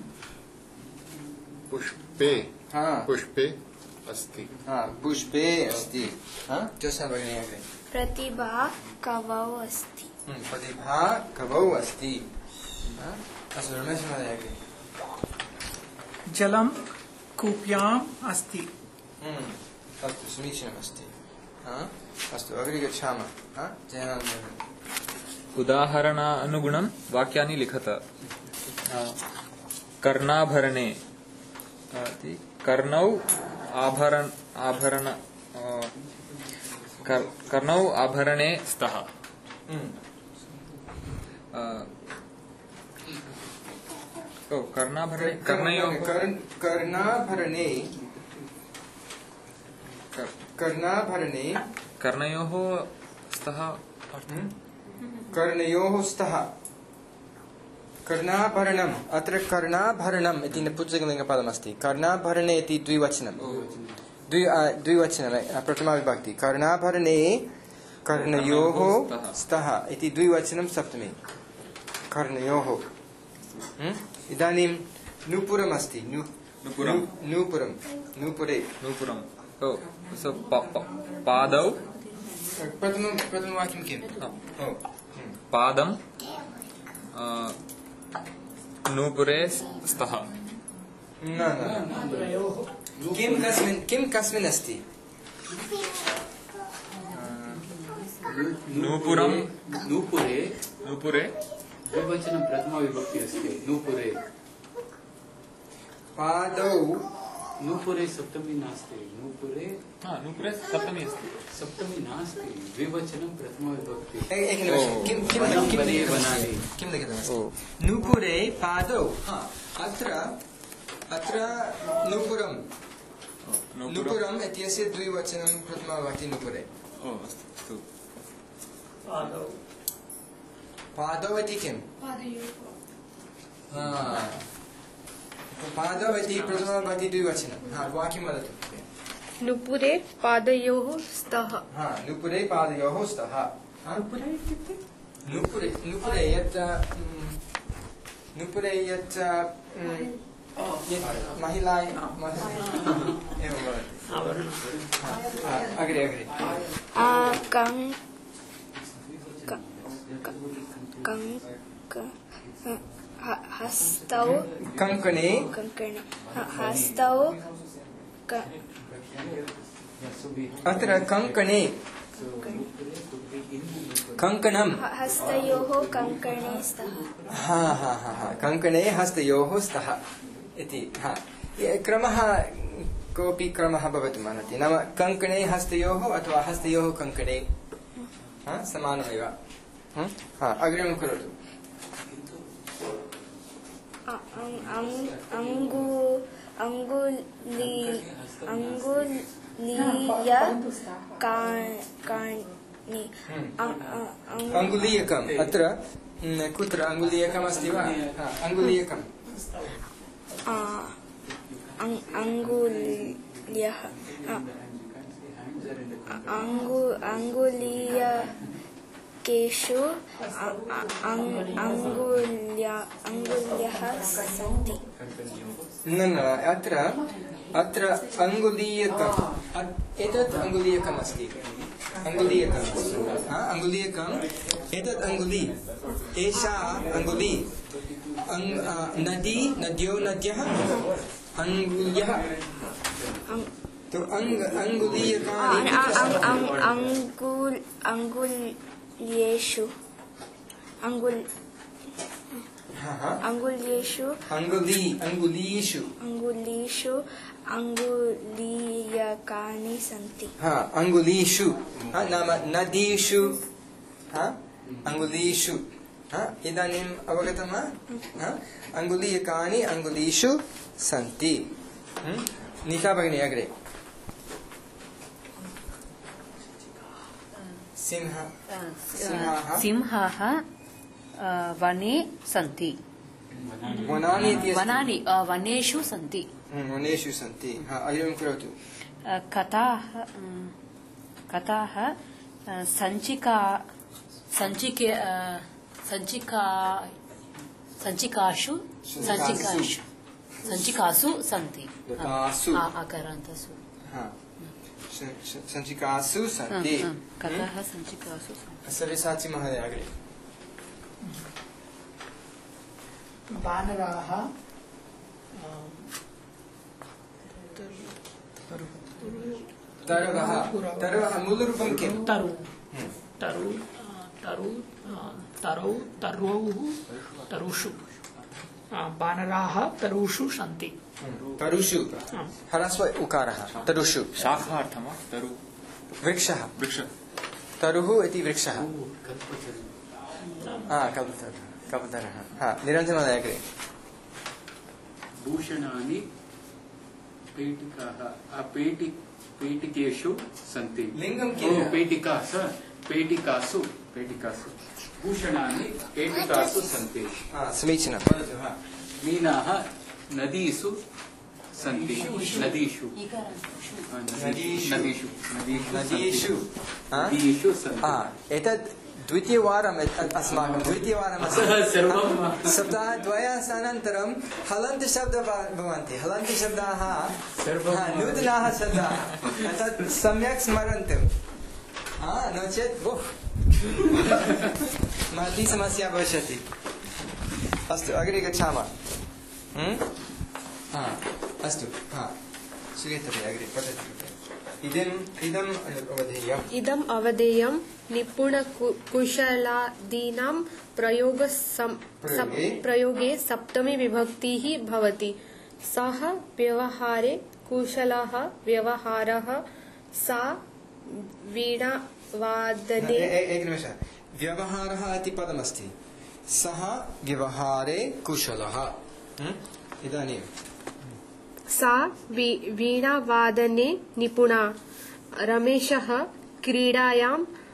पुष्पे अस्ति पुष्पे अस्ति जोत्स्ना भगिनी अग्रे प्रतिभा कवौ अस्ति प्रतिभा कवौ अस्ति अस्तु रमेश महोदय अग्रे जलं कूप्याम् अस्ति अस्तु समीचीनमस्ति अस्तु अग्रे गच्छामः उदाहरणानुगुणं वाक्यानि लिखत कर्णाभरणे कर्णौ कर्णौ आभरणे स्तः कर्णाभरणे कर्णयोः स्तः कर्णयोः स्तः कर्णाभरणम् अत्र कर्णाभरणम् इति नपुंसकलिङ्गपदमस्ति कर्णाभरणे इति द्विवचनं प्रथमा विभक्ति कर्णाभरणे कर्णयोः स्तः इति द्विवचनं सप्तमी कर्णयोः इदानीं नूपुरम् अस्ति नूपुरे पादौ प्रथमवाक्यं किम् पादं नूपुरे स्तः किं कस्मिन् अस्ति नूपुरं नूपुरे द्विवचनं प्रथमा विभक्ति अस्ति नूपुरे पादौ नूपुरे सप्तमी नास्ति नूपुरे सप्तमी अस्ति सप्तमी नास्ति द्विवचनं प्रथमा विभक्ति किं लिखितमस्ति नूपुरे पादौ अत्र नूपुरम् इत्यस्य द्विवचनं प्रथमा विभक्ति नूपुरे पादौ इति किम् पादौ इति प्रथमविभक्ति द्विवचनं वाक्यं वदतु नुपुरे पादयोः स्तः नुपुरे पादयोः स्तः नुपुरे यत् महिला एवं अग्रे हस्तौ कंकणे हस्तौ अत्र कंकणे कंकणं हस्तयोः कंकणे स्तः कंकणे हस्तयोः स्तः इति क्रमः कोऽपि क्रमः भवितुमर्हति नाम कंकणे हस्तयोः अथवा हस्तयोः कंकणे समानमेव अग्रिमं करोतु अङ्गुलीयकम् अत्र कुत्र अङ्गुलीयकम् अस्ति वा अङ्गुलीयकम् अङ्गुलीयकेषु अङ्गुल्यः सन्ति न अत्र अङ्गुलीयकम् एतत् अङ्गुलीयकम् अस्ति अङ्गुलीयकम् एतत् अङ्गुली एषा अङ्गुली नद्यौ नद्यः अङ्गुल्यः तो अङ्गुलीयकानि अङ्गुल्येषु अङ्गुलीषु अङ्गुलीयकानि सन्ति अङ्गुलीषु नाम नदीषु अङ्गुलीषु इदानीम् अवगतं वा अङ्गुलीयकानि अङ्गुलीषु सन्ति निका भगिनी अग्रे सिंहाः वने सन्ति वनेषु सन्ति अयं करोतु कथाः सञ्चिकासु सन्ति आकारान्तसु सञ्चिकासु सन्ति कथाः सञ्चिकासु सव्यसाची महोदय अग्रे वानराः तरवः मूलरूपं किं तरुषु वानराः तरुषु सन्ति तरुषु ह्रस्व उकारः तरुषु शाखार्थं वा तरु वृक्षः तरुः इति वृक्षः कल्पतरः निरञ्जन महोदय अग्रे भूषणानि पेटिकेषु सन्ति लिङ्गं किं पेटिकासु भूषणानि पेटिकासु सन्ति समीचीनं मीनाः नदीषु सन्ति नदीषु सन्ति एतत् द्वितीयवारम् अस्माकं सप्ताहद्वयानन्तरं हलन्तशब्दाः भवन्ति हलन्तशब्दाः नूतनाः शब्दाः तत् सम्यक् स्मरन्तु नो चेत् महती समस्या भविष्यति अस्तु अग्रे गच्छामः अस्तु श्रूयते अग्रे पठतु इदम् अवधेयं निपुणकुशलादीनां प्रयोगे सप्तमी विभक्तिः भवति सः व्यवहारे कुशलः व्यवहारः सा वीणावादने एकनिमेषः व्यवहारः इति पदमस्ति सः व्यवहारे कुशलः इदानीं सा वीणावादने निपुणा रमेशः क्रीडायां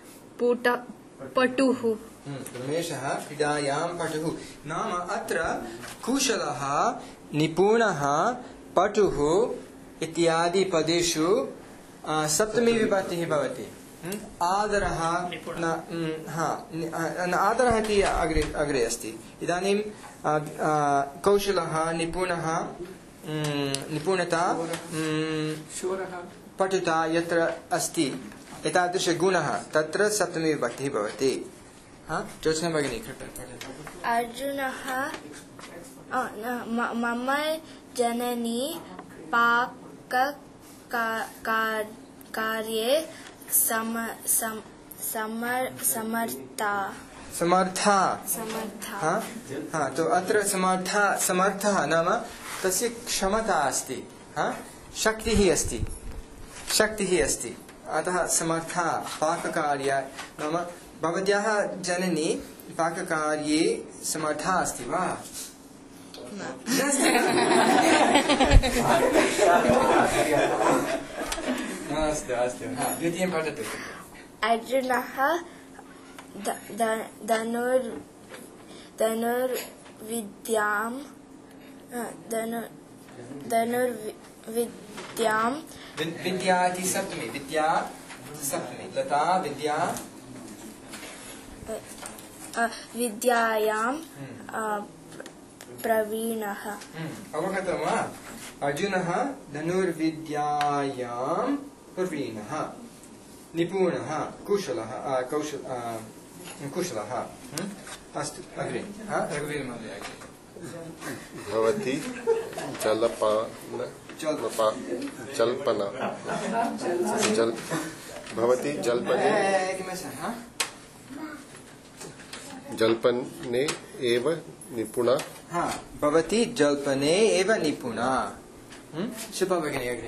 पटुः रमेशः क्रीडायां पटुः नाम अत्र कुशलः निपुणः पटुः इत्यादि पदेषु सप्तमी विभक्तिः भवति। आदरः आदरः इति अग्रे अस्ति। इदानीं कौशलः निपुणः निपुणता पटुता यत्र अस्ति एतादृशगुणः तत्र सप्तमी विभक्तिः भवति। ज्योत्स्ना भगिनी कृपया पठतु। अर्जुनः मम जननी पाककार्ये समर्था। तो अत्र समर्थः नाम तस्य क्षमता अस्ति, शक्तिः अस्ति। अतः समर्था पाककार्य नाम भवत्याः जननी पाककार्ये समर्था अस्ति वा? अस्तु द्वितीयं पठतु। अर्जुनः धनुर्विद्यां विद्या इति सप्तमी लता विद्या विद्यायां प्रवीणः। अवगतं वा? अर्जुनः धनुर्विद्यायां प्रवीणः, निपुणः, कुशलः। अस्तु अग्रे रघुवीरमहोदय। भवति भवति जल्पने एव निपुणा। भवति जल्पने एव निपुणा। शुभा भगिनी अग्रे।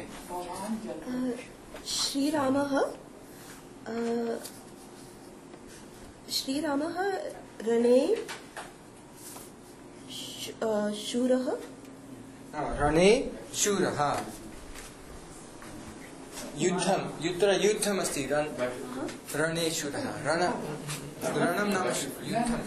श्रीरामः रणे शूरः। रणे शूरः। युद्धम् अस्ति। रणे शूरः। रणं नाम युद्धम्।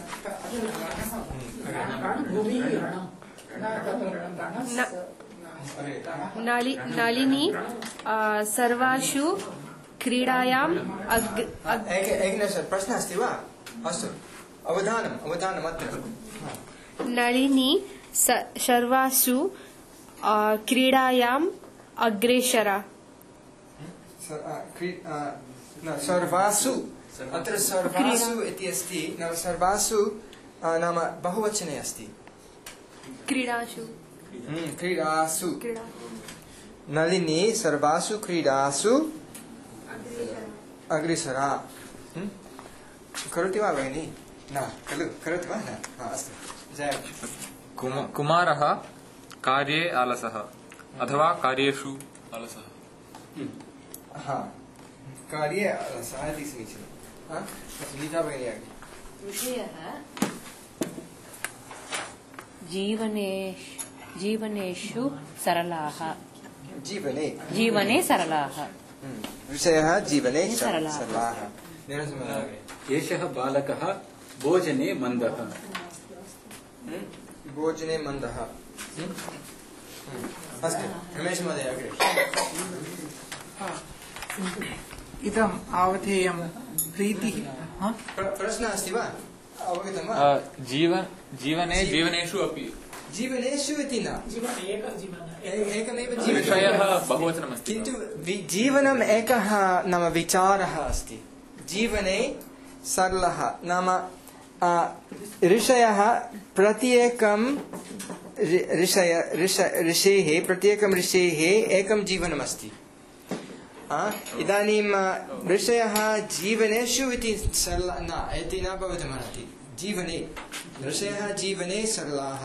नलिनी सर्वासु क्रीडायाम् प्रश्नः अस्ति वा? अस्तु अवधानम् अत्र। नलिनी सर्वासु क्रीडायाम् अग्रेसरा। सर्वासु अत्र सर्वासु इति अस्ति। नाम सर्वासु नाम बहुवचने अस्ति। क्रीडासु नलिनी सर्वासु क्रीडासु अग्रेसरा। करोति वा भगिनी? न खलु करोति वा? न। अस्तु जय। कुमारः कार्ये आलसः अथवा कार्येषु आलसः। कार्ये आलसः इति समीचीनं। गीता भगिनी अग्रे। विषयः जीवनेषु सरलाः। जीवने सरलाः। विषयः जीवने सरलाः। एषः बालकः भोजने मन्दः। भोजने मन्दः। अस्तु रमेश महोदय अग्रे। इदम् आवधेयं प्रीतिः। प्रश्नः अस्ति वा? अवगतं वा? जीवनेषु अपि। जीवनेषु इति न, एकमेव विषयः बहुवचनमस्ति। किन्तु जीवनम् एकः नाम विचारः अस्ति। जीवने सरलः नाम ऋषयः प्रत्येकं ऋषेः एकं जीवनमस्ति। इदानीं ऋषयः जीवनेषु इति सरला न इति न भवितुमर्हति। जीवने ऋषयः जीवने सरलाः।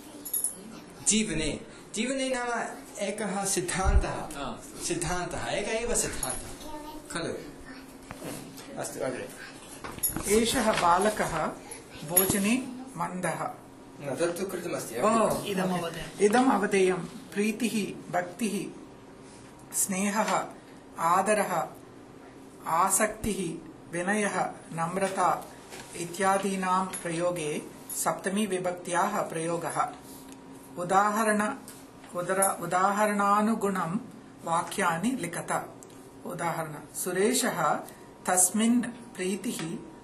जीवने नाम एकः सिद्धान्तः एक एव सिद्धान्तः खलु। अस्तु अग्रे। एषः बालकः भोजने मन्दः। तत्तु कृतमस्ति। इदम् अवधेयं प्रीतिः भक्तिः स्नेहः आदरः आसक्तिः विनयः नम्रता इत्यादीनां प्रयोगे सप्तमी विभक्त्याः प्रयोगः। उदाहरणानुगुणं वाक्यानि लिखत। उदाहरण सुरेशः तस्मिन् प्रीतिः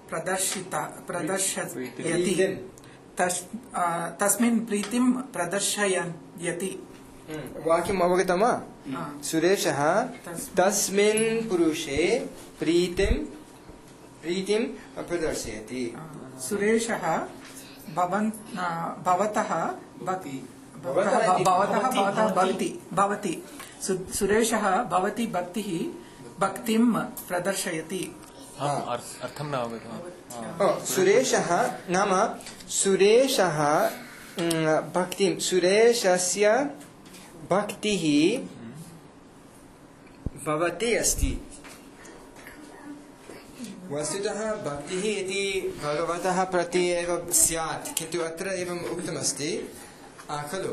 प्रदर्शयति तस्मिन् प्रीतिं प्रदर्शयति। वाक्यम् अवगतं वा? सुरेशः तस्मिन् पुरुषे प्रीतिं प्रदर्शयति। सुरेशः भवतः भवति सुरेशः भवति भक्तिं प्रदर्शयति। अर्थं न अवगतम्। सुरेशः नाम सुरेशः भक्तिं सुरेशस्य भक्तिः भवति अस्ति। वस्तुतः भक्तिः इति भगवतः प्रति एव स्यात्, किन्तु अत्र एवम् उक्तमस्ति खलु।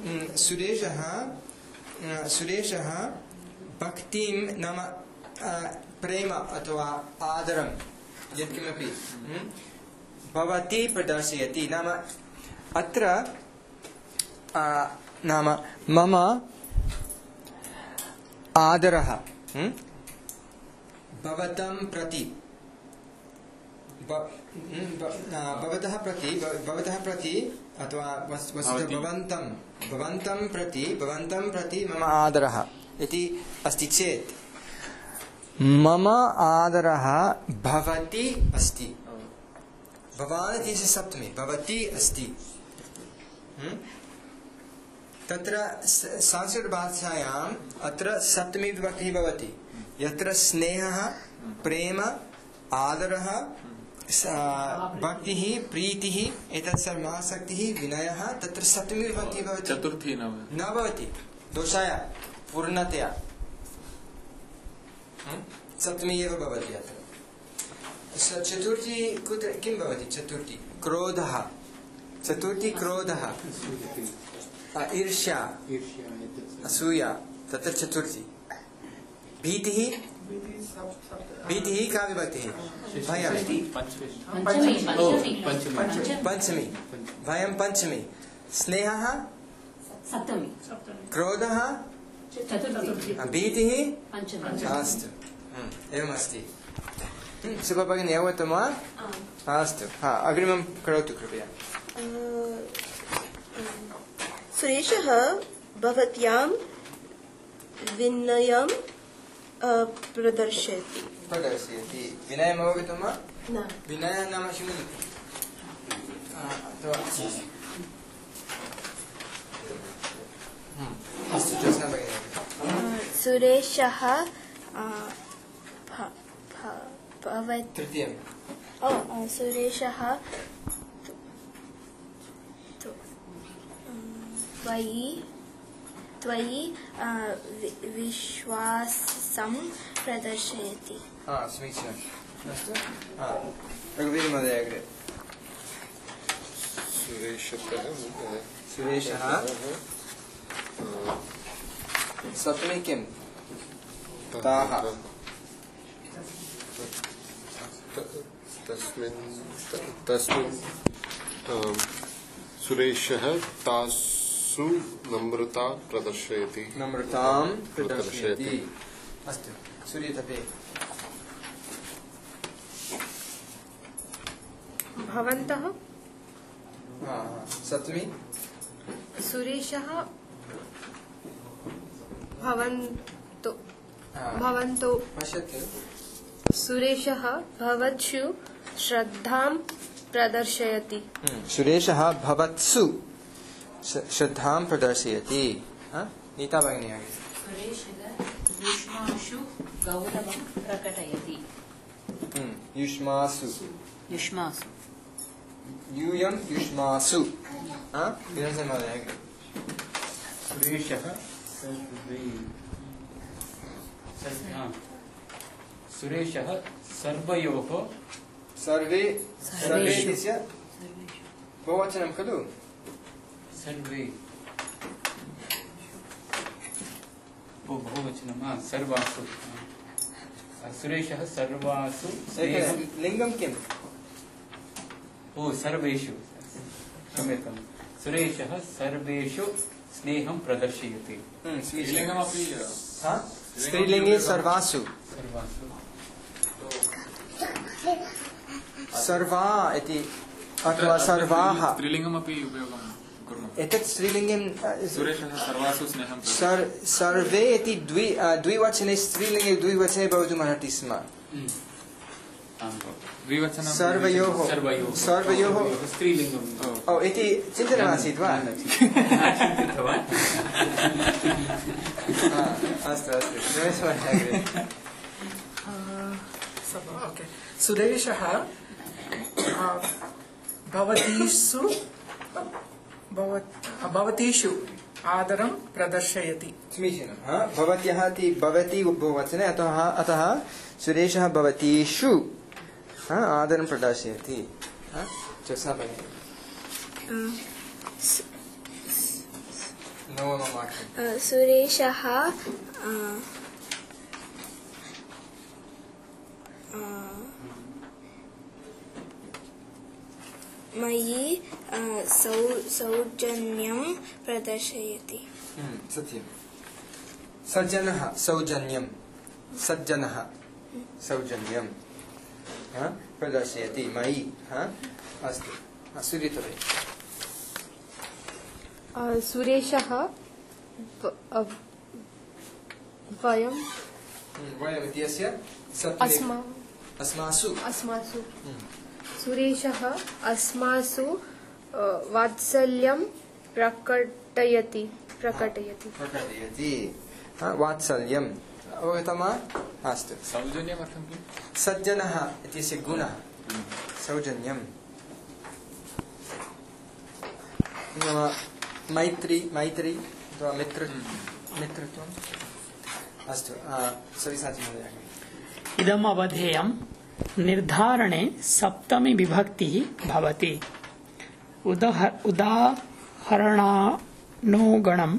सुरेशः भक्तिं नाम प्रेम अथवा आदरं यत्किमपि भवति प्रदर्शयति। नाम अत्र नाम मम आदरः भवतं प्रति भवतः प्रति अथवा भवन्तं प्रति मम आदरः इति अस्ति चेत् मम आदरः भवति अस्ति। भवान् इति सप्तमी भवति अस्ति। तत्र संस्कृतभाषायाम् अत्र सप्तमी विभक्तिः भवति। यत्र स्नेहः प्रेम आदरः भक्तिः प्रीतिः एतत् सर्वासक्तिः विनयः तत्र सप्तमी विभक्तिः भवति। चतुर्थी न भवति दोषाय पूर्णतया सप्तमी एव भवति। अत्र चतुर्थी कुत्र किं भवति? चतुर्थी क्रोधः ईर्ष्या असूया तत्र चतुर्थी। भीतिः का विभक्तिः? भयं पंचमी भयं पंचमी। स्नेहः सप्तमी। क्रोधः भीतिः अस्तु एवमस्ति। सुभगिनी अवगतं वा? अस्तु अग्रिमं करोतु कृपया। सुरेशः भवत्यां विनयं प्रदर्शयति। विनयम् अवगतं वा? न। विनयः नाम किम्? अस्तु ज्योत्स्ना भगिनी। सुरेशः तृतीयं सुरेशः त्वयि विश्वासं प्रदर्शयति। समीचीनम्। अस्तु रघुवीर महोदय अग्रे। सुरेशः सप्तमी किं? ताः तस्मिन् सुरेशः तासु नम्रता प्रदर्शयति। नम्रतां प्रदर्शयति। अस्तु सूर्यतपे। भवन्तः सप्तमी सुरेशः भवन्तो पश्यतु। सुरेशः भवत्सु श्रद्धां प्रदर्शयति। सुरेशः भवत्सु श्रद्धां प्रदर्शयति। नीता भगिनी आगे। सुरेशः युष्मासु गौरवं प्रकटयति। युष्मासु यूयं युष्मासु। विरंजन महोदय आगे। सुरेशः सर्वयोः सर्वे इत्यस्य बहुवचनं खलु? सर्वे बहुवचनं सर्वासु। सुरेशः सर्वासु लिङ्गं किम्? सर्वेषु क्षम्यतां सुरेशः सर्वेषु स्नेहं प्रदर्शयति। स्त्रीलिङ्गमपि स्त्रीलिङ्गे सर्वासु सर्वा इति अथवा सर्वाः स्त्रीलिङ्गमपि उपयोगं कुर्मः। एतत् स्त्रीलिङ्गं सुरेशः सर्वासु स्नेहं सर्वे इति द्विवचने स्त्रीलिङ्गे द्विवचने भवितुमर्हति स्म। द्विवचनं सर्वयोः स्त्रीलिङ्गम् इति चिन्तनमासीत् वा? अस्तु ओके सुरेशः भवतीषु आदरं प्रदर्शयति। समीचीनं। भवत्यः इति भवति बहुवचने अतः सुरेशः भवतीषु आदरं प्रदर्शयति। सुरेशः मयि सौजन्यं प्रदर्शयति। सत्यं। सज्जनः सौजन्यं सज्जनः सौजन्यं प्रदर्शयति मयि। अस्तु सूर्यतले सुरेशः वयम् इत्यस्य अस्मासु सुरेशः अस्मासु वात्सल्यं प्रकटयति। वात्सल्यम् अवगतं वा? अस्तु। सौजन्यमर्थं किं? सज्जनः इत्यस्य गुणः सौजन्यं। नाम मैत्री अथवा मित्रत्वम्। अस्तु सविसाचि महोदय। इदम् अवधेयं निर्धारणे सप्तमी विभक्तिः भवति। उदाहरणानुगुणं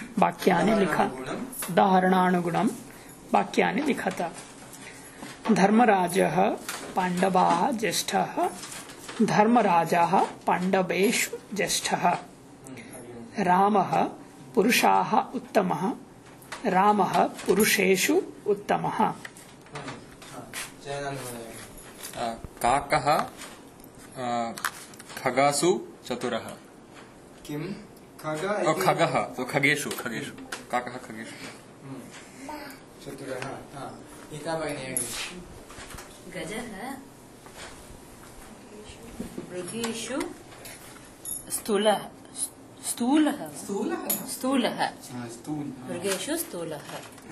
वाक्यानि लिखत। धर्मराजः पाण्डवाः ज्येष्ठः। धर्मराजाः पाण्डवेषु ज्येष्ठः। रामः पुरुषाः उत्तमः। रामः पुरुषेषु उत्तमः। काकः खगासु चतुरः। किं खगः खगेषु काकः खगेषु चतुरः। गजः मृगेषु स्थूलः। मृगेषु स्थूलः।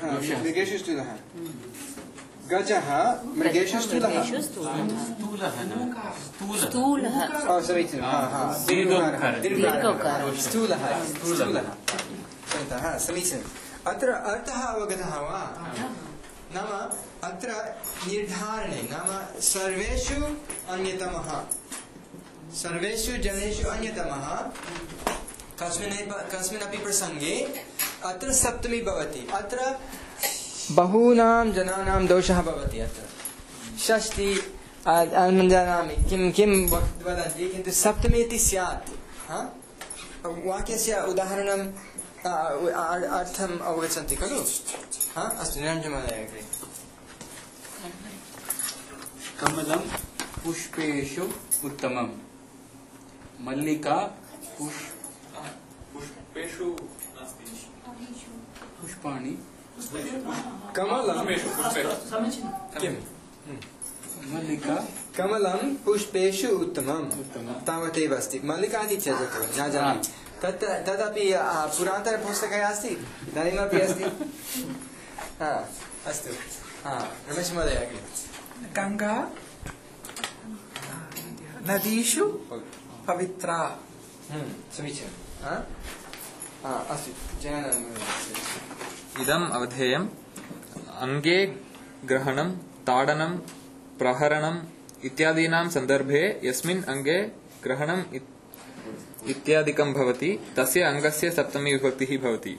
गजः मृगेषु स्थूलः। समीचीनम्। अत्र अर्थः अवगतः वा? नाम अत्र निर्धारणे नाम सर्वेषु अन्यतमः सर्वेषु जनेषु अन्यतमः कस्मिन्नपि प्रसङ्गे अत्र सप्तमी भवति। अत्र बहूनां जनानां दोषः भवति। अत्र षष्टि जानामि किं वदन्ति किन्तु सप्तमी इति स्यात्। वाक्यस्य उदाहरणं अर्थम् अवगच्छन्ति खलु? अस्तु निरञ्जनमहोदय अग्रे। कमलं पुष्पेषु उत्तमम्। मल्लिका पुष्पेषु पुष्पाणि मल्लिका कमलं पुष्पेषु उत्तमम्। तावदेव अस्ति। मल्लिका इति त्यजतु न जानामि। तदपि पुरातनपुस्तके अस्ति इदानीमपि अस्ति। अस्तु रमेश महोदय अग्रे। गङ्गा नदीषु पवित्रा। समीचीनम्। अस्तु इदम् अवधेयम् अङ्गे ग्रहणं ताडनं प्रहरणम् इत्यादीनां सन्दर्भे यस्मिन् अङ्गे ग्रहणम् इत्यादिकं भवति तस्य अङ्गस्य सप्तमी विभक्तिः भवति।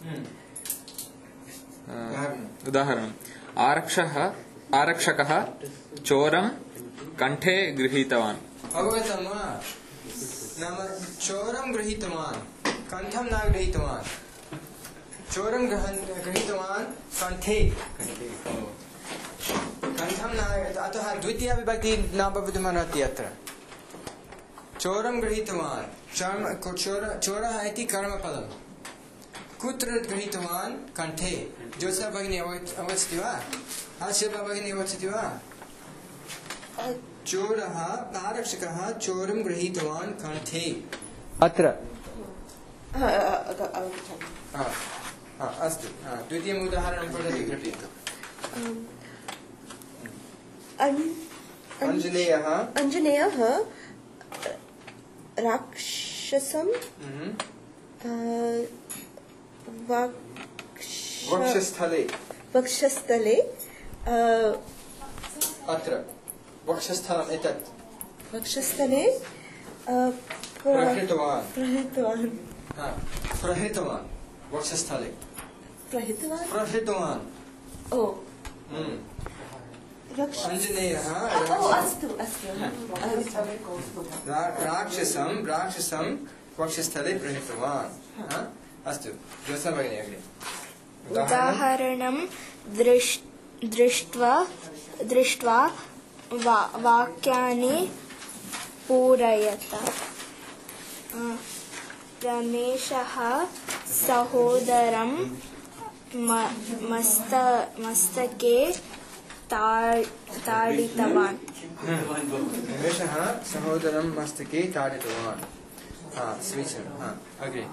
उदाहरणम् आरक्षकः चोरं कण्ठे गृहीतवान्। अवगतं वा? नाम चोरं गृहीतवान् कण्ठं न गृहीतवान् चोरं गृहीतवान् कण्ठे कण्ठं न अतः द्वितीया विभक्ति न भवितुमर्हति अत्र चोरं गृहीतवान् चोरः इति कर्मफलं कुत्र गृहीतवान् कण्ठे ज्योत्स्ना भगिनी अवगच्छति वा शिल्पा भगिनी अवगच्छति वा चोरः आरक्षकः चोरं गृहीतवान् कण्ठे अत्र अस्तु द्वितीयम् उदाहरणं वदति कृपया आञ्जनेयः राक्षसं वक्षस्थले अत्र वक्षस्थलम् एतत् वक्षस्थले प्रहृतवान् वक्षस्थले प्रहृतवान् ओ आञ्जनेयः राक्षसं वक्षस्थले प्रहृतवान् अस्तु ज्योत्स्ना भगिनी अग्रे उदाहरणं दृष्ट्वा वाक्यानि पूरयत रमेशः सहोदरं मस्तके ताडितवान् रमेशः सहोदरं मस्तके ताडितवान् समीचीनम् अग्रे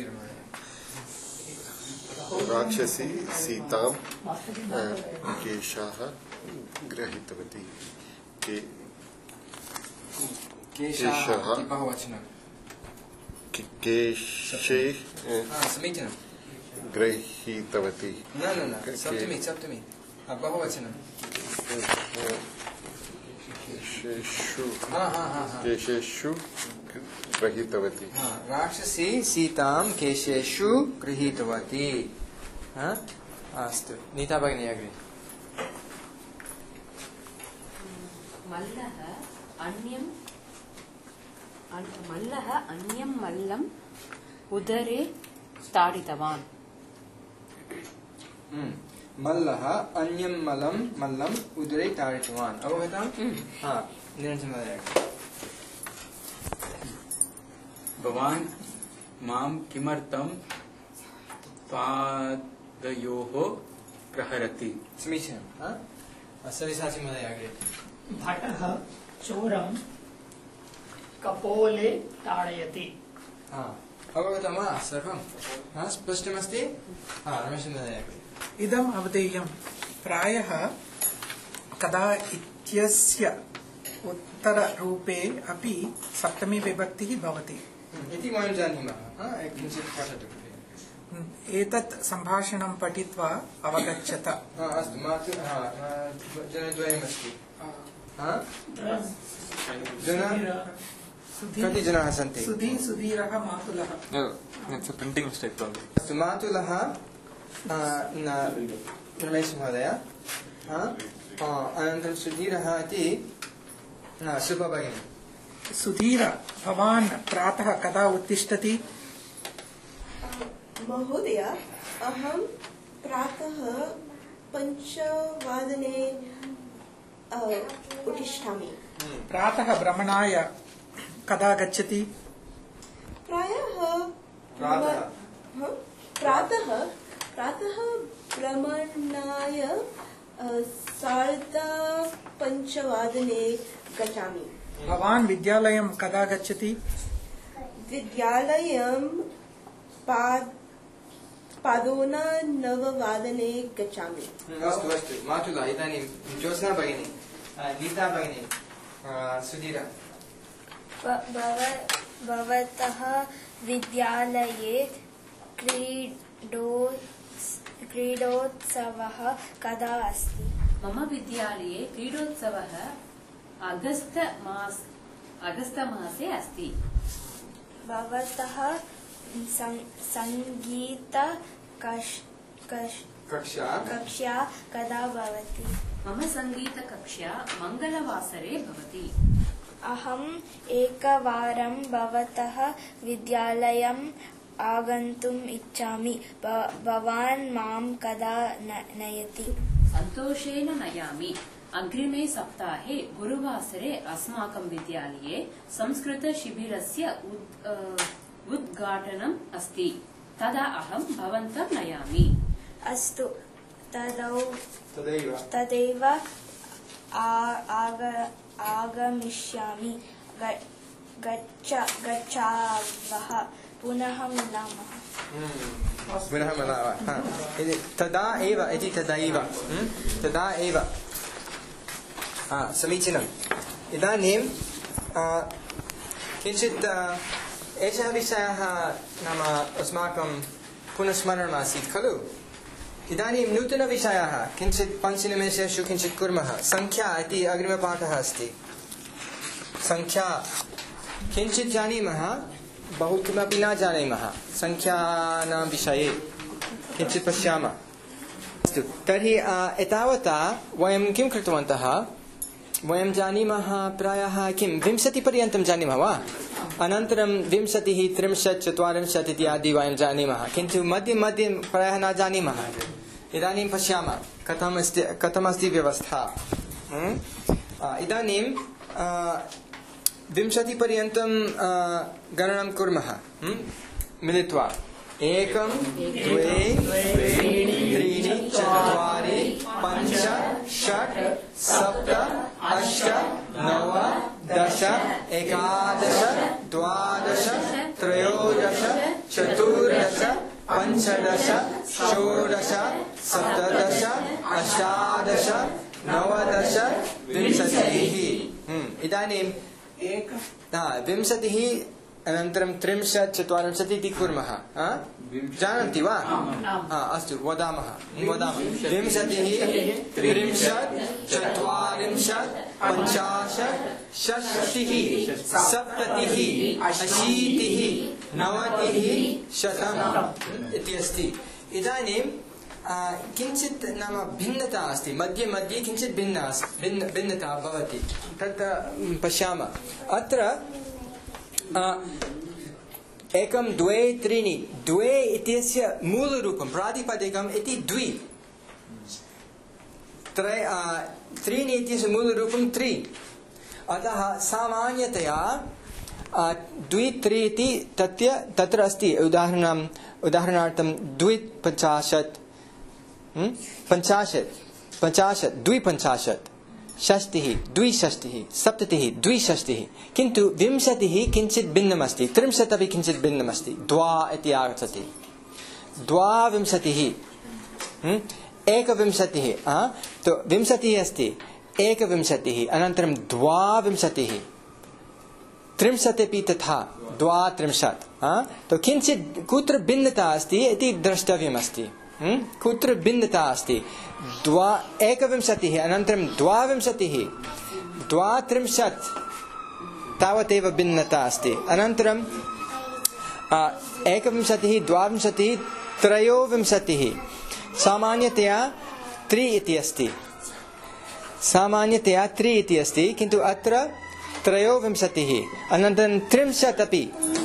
राक्षसी सीतां केशः गृहीतवती केशः बहुवचनं केशे समीचीनं गृहीतवती न सप्तमी बहुवचनं केशेषु गृहीतवती राक्षसी सीतां केशेषु गृहीतवती अस्तु नीता भगिनी अग्रे मल्लः अन्यं मल्लम् उदरे ताडितवान् मल्लः अन्यं मल्लम् उदरे ताडितवान् अवगतम् निरञ्जनमहोदय भवान् मां किमर्थं पादयोः प्रहरति समीचीनं सविसाची महोदय अग्रे भटः चोरं कपोले ताडयति अवगतं वा सर्वं स्पष्टमस्ति रमेश महोदय अग्रे इदम् अवधेयं प्रायः कदा इत्यस्य उत्तररूपे अपि सप्तमी विभक्तिः भवति इति वयं जानीमः किञ्चित् पठतु एतत् सम्भाषणं पठित्वा अवगच्छत अस्तु जनद्वयमस्ति कति जनाः सन्ति सुधीरः मातुलः प्रिण्टिङ्ग् मिस्टेक् अस्तु मातुलः रमेश महोदय अनन्तरं सुधीरः इति शिल्पा भगिनी सुधीर भवान् प्रातः कदा उत्तिष्ठति महोदय अहं प्रातः 5 वादने उत्तिष्ठामि प्रातः भ्रमणाय कदा गच्छति प्रातः भ्रमणाय 5:30 वादने गच्छामि भवान् विद्यालयं कदा गच्छति विद्यालयं पादोना 9 वादने गच्छामि अस्तु मातुला इदानीं ज्योत्स्ना भगिनी नीता भगिनी सुधीर भवतः विद्यालये क्रीडोत्सवः कदा अस्ति मम विद्यालये क्रीडोत्सवः अगस्त मासे अस्ति भवतः संगीत कक्षा कदा भवति मम संगीतकक्षा मंगलवासरे भवति अहम् एकवारं भवतः विद्यालयं आगन्तुम् इच्छामि भवान् मां कदा नयति सन्तोषेण नयामि अग्रिमे सप्ताहे गुरुवासरे अस्माकं विद्यालये संस्कृतशिबिरस्य उद्घाटनम् अस्ति तदा अहं भवन्तं नयामि अस्तु तदैव आगमिष्यामि गच्छावः पुनः मिलामः तदा एव इति तदा एव समीचीनम् इदानीं किञ्चित् एषः विषयः नाम अस्माकं पुनस्मरणमासीत् खलु इदानीं नूतनविषयः किञ्चित् पञ्चनिमेषेषु किञ्चित् कुर्मः संख्या इति अग्रिमपाठः अस्ति संख्या किञ्चित् जानीमः बहु किमपि न जानीमः संख्यानां विषये किञ्चित् पश्यामः अस्तु तर्हि एतावता वयं किं कृतवन्तः वयं जानीमः प्रायः किं 20 पर्यन्तं जानीमः वा अनन्तरं 20 30 40 इत्यादि वयं जानीमः किन्तु मध्ये मध्ये प्रायः न जानीमः इदानीं पश्यामः कथमस्ति व्यवस्था इदानीं 20 पर्यन्तं गणनं कुर्मः मिलित्वा 1 2 3 4 5 6 7 8 9 10 11 12 13 14 15 16 17 18 19 20 इदानीं 20 अनन्तरं 30 40 इति कुर्मः जानन्ति वा अस्तु वदामः 20 30 40 50 60 70 80 90 100 इति अस्ति इदानीं किञ्चित् नाम भिन्नता अस्ति मध्ये मध्ये किञ्चित् भिन्नता भवति तत् पश्यामः अत्र 1 2 3 द्वे इत्यस्य मूलरूपं प्रातिपदिकम् इति 2 त्रीणि इत्यस्य मूलरूपं 3 अतः सामान्यतया 2 3 इति तत्र अस्ति उदाहरणार्थं 250 50 250 षष्टिः 260 70 260 किन्तु 20 किञ्चित् भिन्नमस्ति 30 अपि किञ्चित् भिन्नमस्ति 2 इति आगच्छति 22 21 तो 20 अस्ति 21 अनन्तरं 22 30 अपि तथा 32 तो किञ्चित् कुत्र भिन्नता अस्ति इति द्रष्टव्यमस्ति कुत्र भिन्नता अस्ति 21 अनन्तरं 22 32 तावदेव भिन्नता अस्ति अनन्तरं 21 22 23 सामान्यतया 3 इति अस्ति किन्तु अत्र 23 अनन्तरं 30 अपि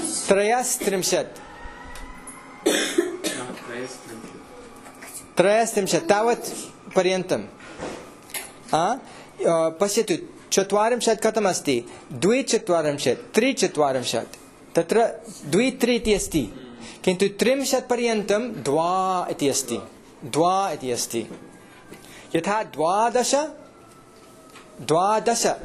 33 तावत् पर्यन्तं पश्यतु 40 कथमस्ति 240 340 तत्र 2 3 इति अस्ति किन्तु 30 पर्यन्तं 2 इति अस्ति यथा 12 22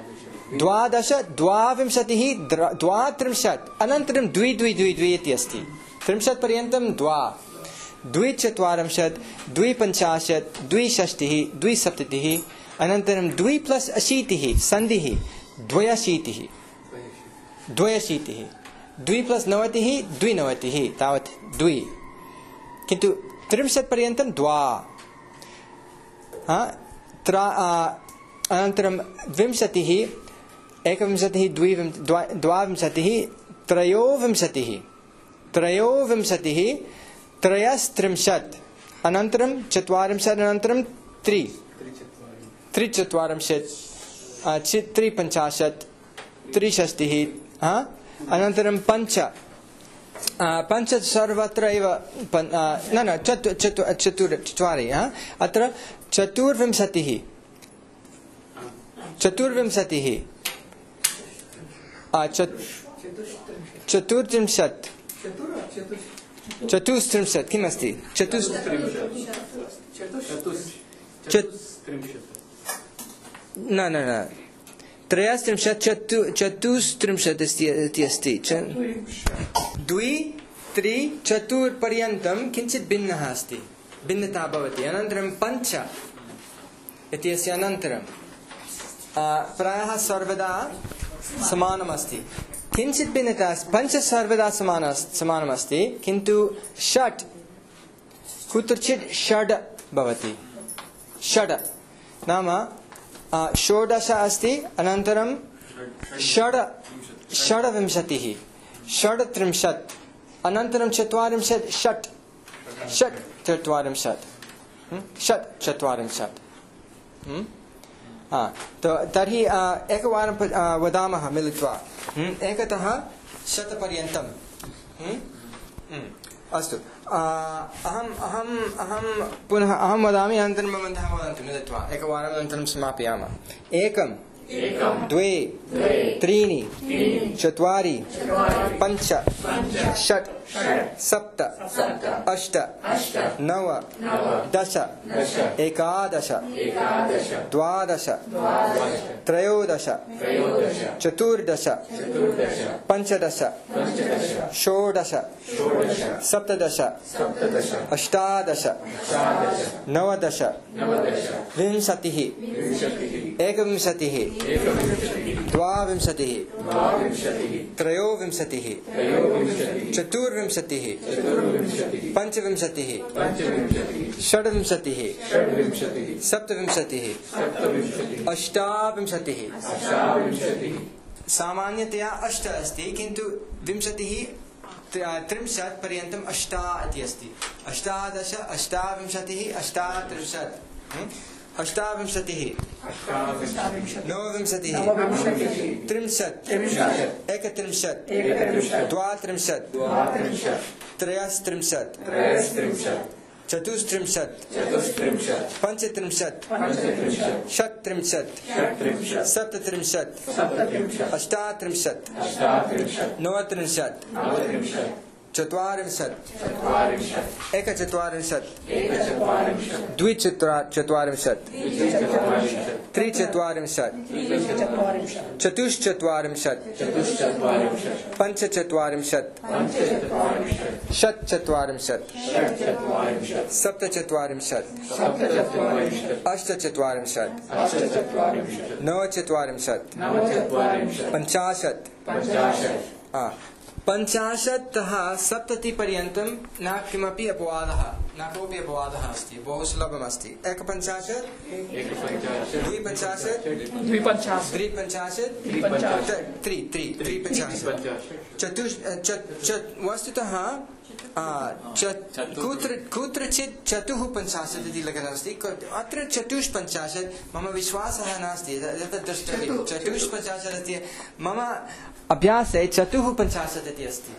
अनन्तरं 2 2 2 2 इति अस्ति 30 पर्यन्तं 2 240 250 260 270 अनन्तरं 2 + 80 सन्धिः 82 2 + 90 92 तावत् 2 किन्तु 30 पर्यन्तं 2 अनन्तरं 20 21 22 23 33 अनन्तरं 40 अनन्तरं 3 340 350 360 अनन्तरं 5 पंच सर्वत्र एव न चत्वारि अत्र चतुर्विंशतिः चतुर्त्रिंशत् चतुस्त्रिंशत् किमस्ति न त्रयस्त्रिंशत् चतुस्त्रिंशत् इति अस्ति द्वि त्रि चतुर् पर्यन्तं किञ्चित् भिन्नः अस्ति भिन्नता भवति अनन्तरं पञ्च इत्यस्य अनन्तरं प्रायः सर्वदा समानमस्ति किञ्चित् भिन्नता पञ्च सर्वदा समानमस्ति किन्तु षट् कुत्रचित् षड् भवति षड् नाम षोडश अस्ति अनन्तरं षड्विंशतिः षड्त्रिंशत् अनन्तरं चत्वारिंशत् षट् चत्वारिंशत् तर्हि एकवारं वदामः मिलित्वा एकतः शतपर्यन्तं अस्तु अहं पुनः वदामि अनन्तरं भवन्तः वदन्तु मिलित्वा एकवारम् अनन्तरं समापयामः एकं द्वे त्रीणि चत्वारि पञ्च षट् सप्त अष्ट नव दश एकादश द्वादश त्रयोदश चतुर्दश पञ्चदश षोडश सप्तदश अष्टादश नवदश विंशतिः एकविंशतिः द्वाविंशतिः त्रयोविंशतिः चतुर्विंशतिः पञ्चविंशतिः षड्विंशतिः सप्तविंशतिः अष्टाविंशतिः सामान्यतया अष्ट अस्ति किन्तु विंशतिः 30 पर्यन्तम् अष्टा इति अस्ति अष्टादश अष्टाविंशतिः अष्टात्रिंशत् अष्टाविंशतिः नवविंशतिः त्रिंशत् एकत्रिंशत् द्वात्रिंशत् त्रयस्त्रिंशत् चतुस्त्रिंशत् पञ्चत्रिंशत् षट्त्रिंशत् सप्तत्रिंशत् अष्टात्रिंशत् नवत्रिंशत् चत्वारिंशत् एकचत्वारिंशत् द्विचत्वारिंशत् त्रिचत्वारिंशत् चतुश्चत्वारिंशत् पञ्चचत्वारिंशत् षट्चत्वारिंशत् सप्तचत्वारिंशत् अष्टचत्वारिंशत् नवचत्वारिंशत् पञ्चाशत् पञ्चाशत्तः 70 पर्यन्तं न किमपि अपवादः न कोऽपि अपवादः अस्ति बहु सुलभमस्ति एकपञ्चाशत् द्विपञ्चाशत् त्रिपञ्चाशत् वस्तुतः कुत्रचित् चतुःपञ्चाशत् इति लिखितमस्ति अत्र चतुष्पञ्चाशत् मम विश्वासः नास्ति एतत् द्रष्टव्यं चतुष्पञ्चाशत् इति मम अभ्यासे चतुःपञ्चाशत् इति अस्ति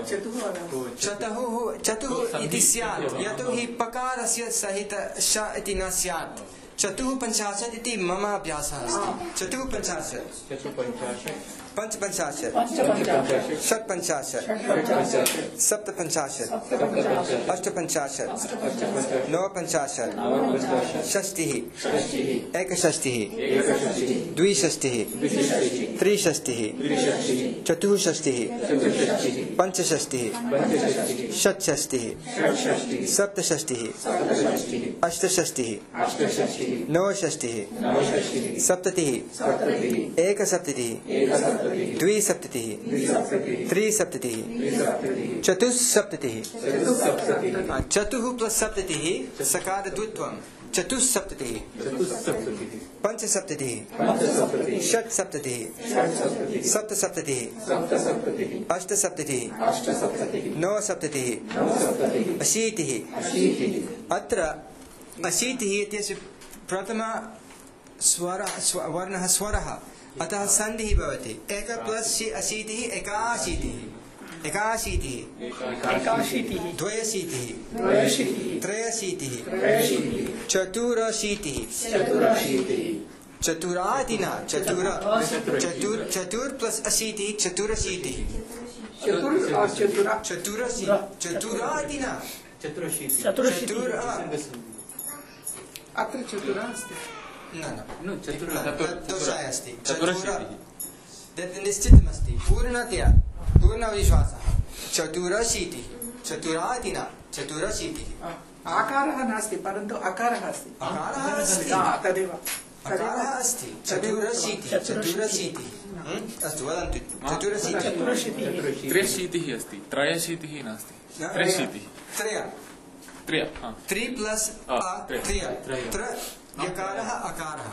चतुः इति स्यात् यतोहि पकारस्य सहित श इति न स्यात् चतुःपञ्चाशत् इति मम अभ्यासः अस्ति चतुःपञ्चाशत् पञ्चपञ्चाशत् षट्पञ्चाशत् सप्तपञ्चाशत् अष्टपञ्चाशत् नवपञ्चाशत् षष्टिः एकषष्टिः द्विषष्टिः त्रिषष्टिः चतुःषष्टिः पञ्चषष्टिः षट्षष्टिः सप्तषष्टिः अष्टषष्टिः नवषष्टिः सप्ततिः एकसप्ततिः द्विसप्ततिः त्रिसप्ततिः चतुस्सप्ततिः चतुः प्लस सप्ततिः सकारद्वित्वं चतुस्सप्ततिः पञ्चसप्ततिः षट्सप्ततिः सप्तसप्ततिः अष्टसप्ततिः नवसप्ततिः अशीतिः अत्र अशीतिः इत्यस्य प्रथम वर्णः स्वरः अतः सन्धिः भवति एक प्लस अशीतिः एकाशीतिः एकाशीतिः एकाशीतिः द्वयशीतिः द्वयशीतिः त्रयशीतिः त्रयशीतिः चतुरशीतिः चतुरशीतिः चतुरादिना चतुर प्लस अशीतिः चतुरशीतिः चतुरादिना चतुरशीतिः अत्र चतुरः अस्ति न दोषाय अस्ति निश्चितमस्ति पूर्णतया पूर्णविश्वासः चतुरशीतिः चतुरादिना चतुरशीतिः आकारः नास्ति परन्तु अकारः अस्ति अकारः अस्ति तदेव अकारः अस्ति चतुरशीतिः अस्तु वदन्तु चतुरशीतिः त्र्यशीतिः अस्ति त्रयशीतिः नास्ति त्र्यशीतिः त्र्य 3 प्लस यकारः अकारः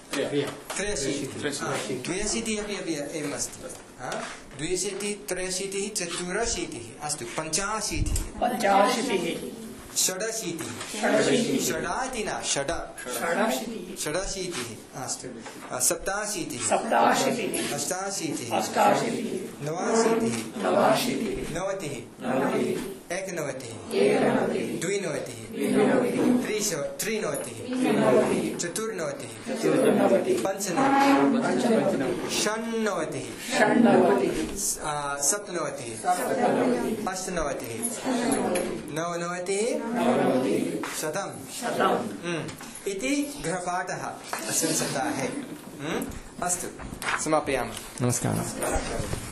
द्वयशीतिः अपि एवम् अस्ति द्वयशीतिः त्रयशीतिः चतुरशीतिः अस्तु पंचाशीतिः षडशीतिः षडादिना षडाशीतिः अस्तु सप्ताशीतिः अष्टाशीतिः नवाशीतिः नवतिः एकनवतिः द्विनवतिः त्रिनवतिः चतुर्नवतिः पंचनवतिः षण्णवतिः सप्तनवतिः अष्टनवतिः नवनवतिः शतम् इति गृहपाठः अस्मिन् सप्ताहे अस्तु समापयामः नमस्कारः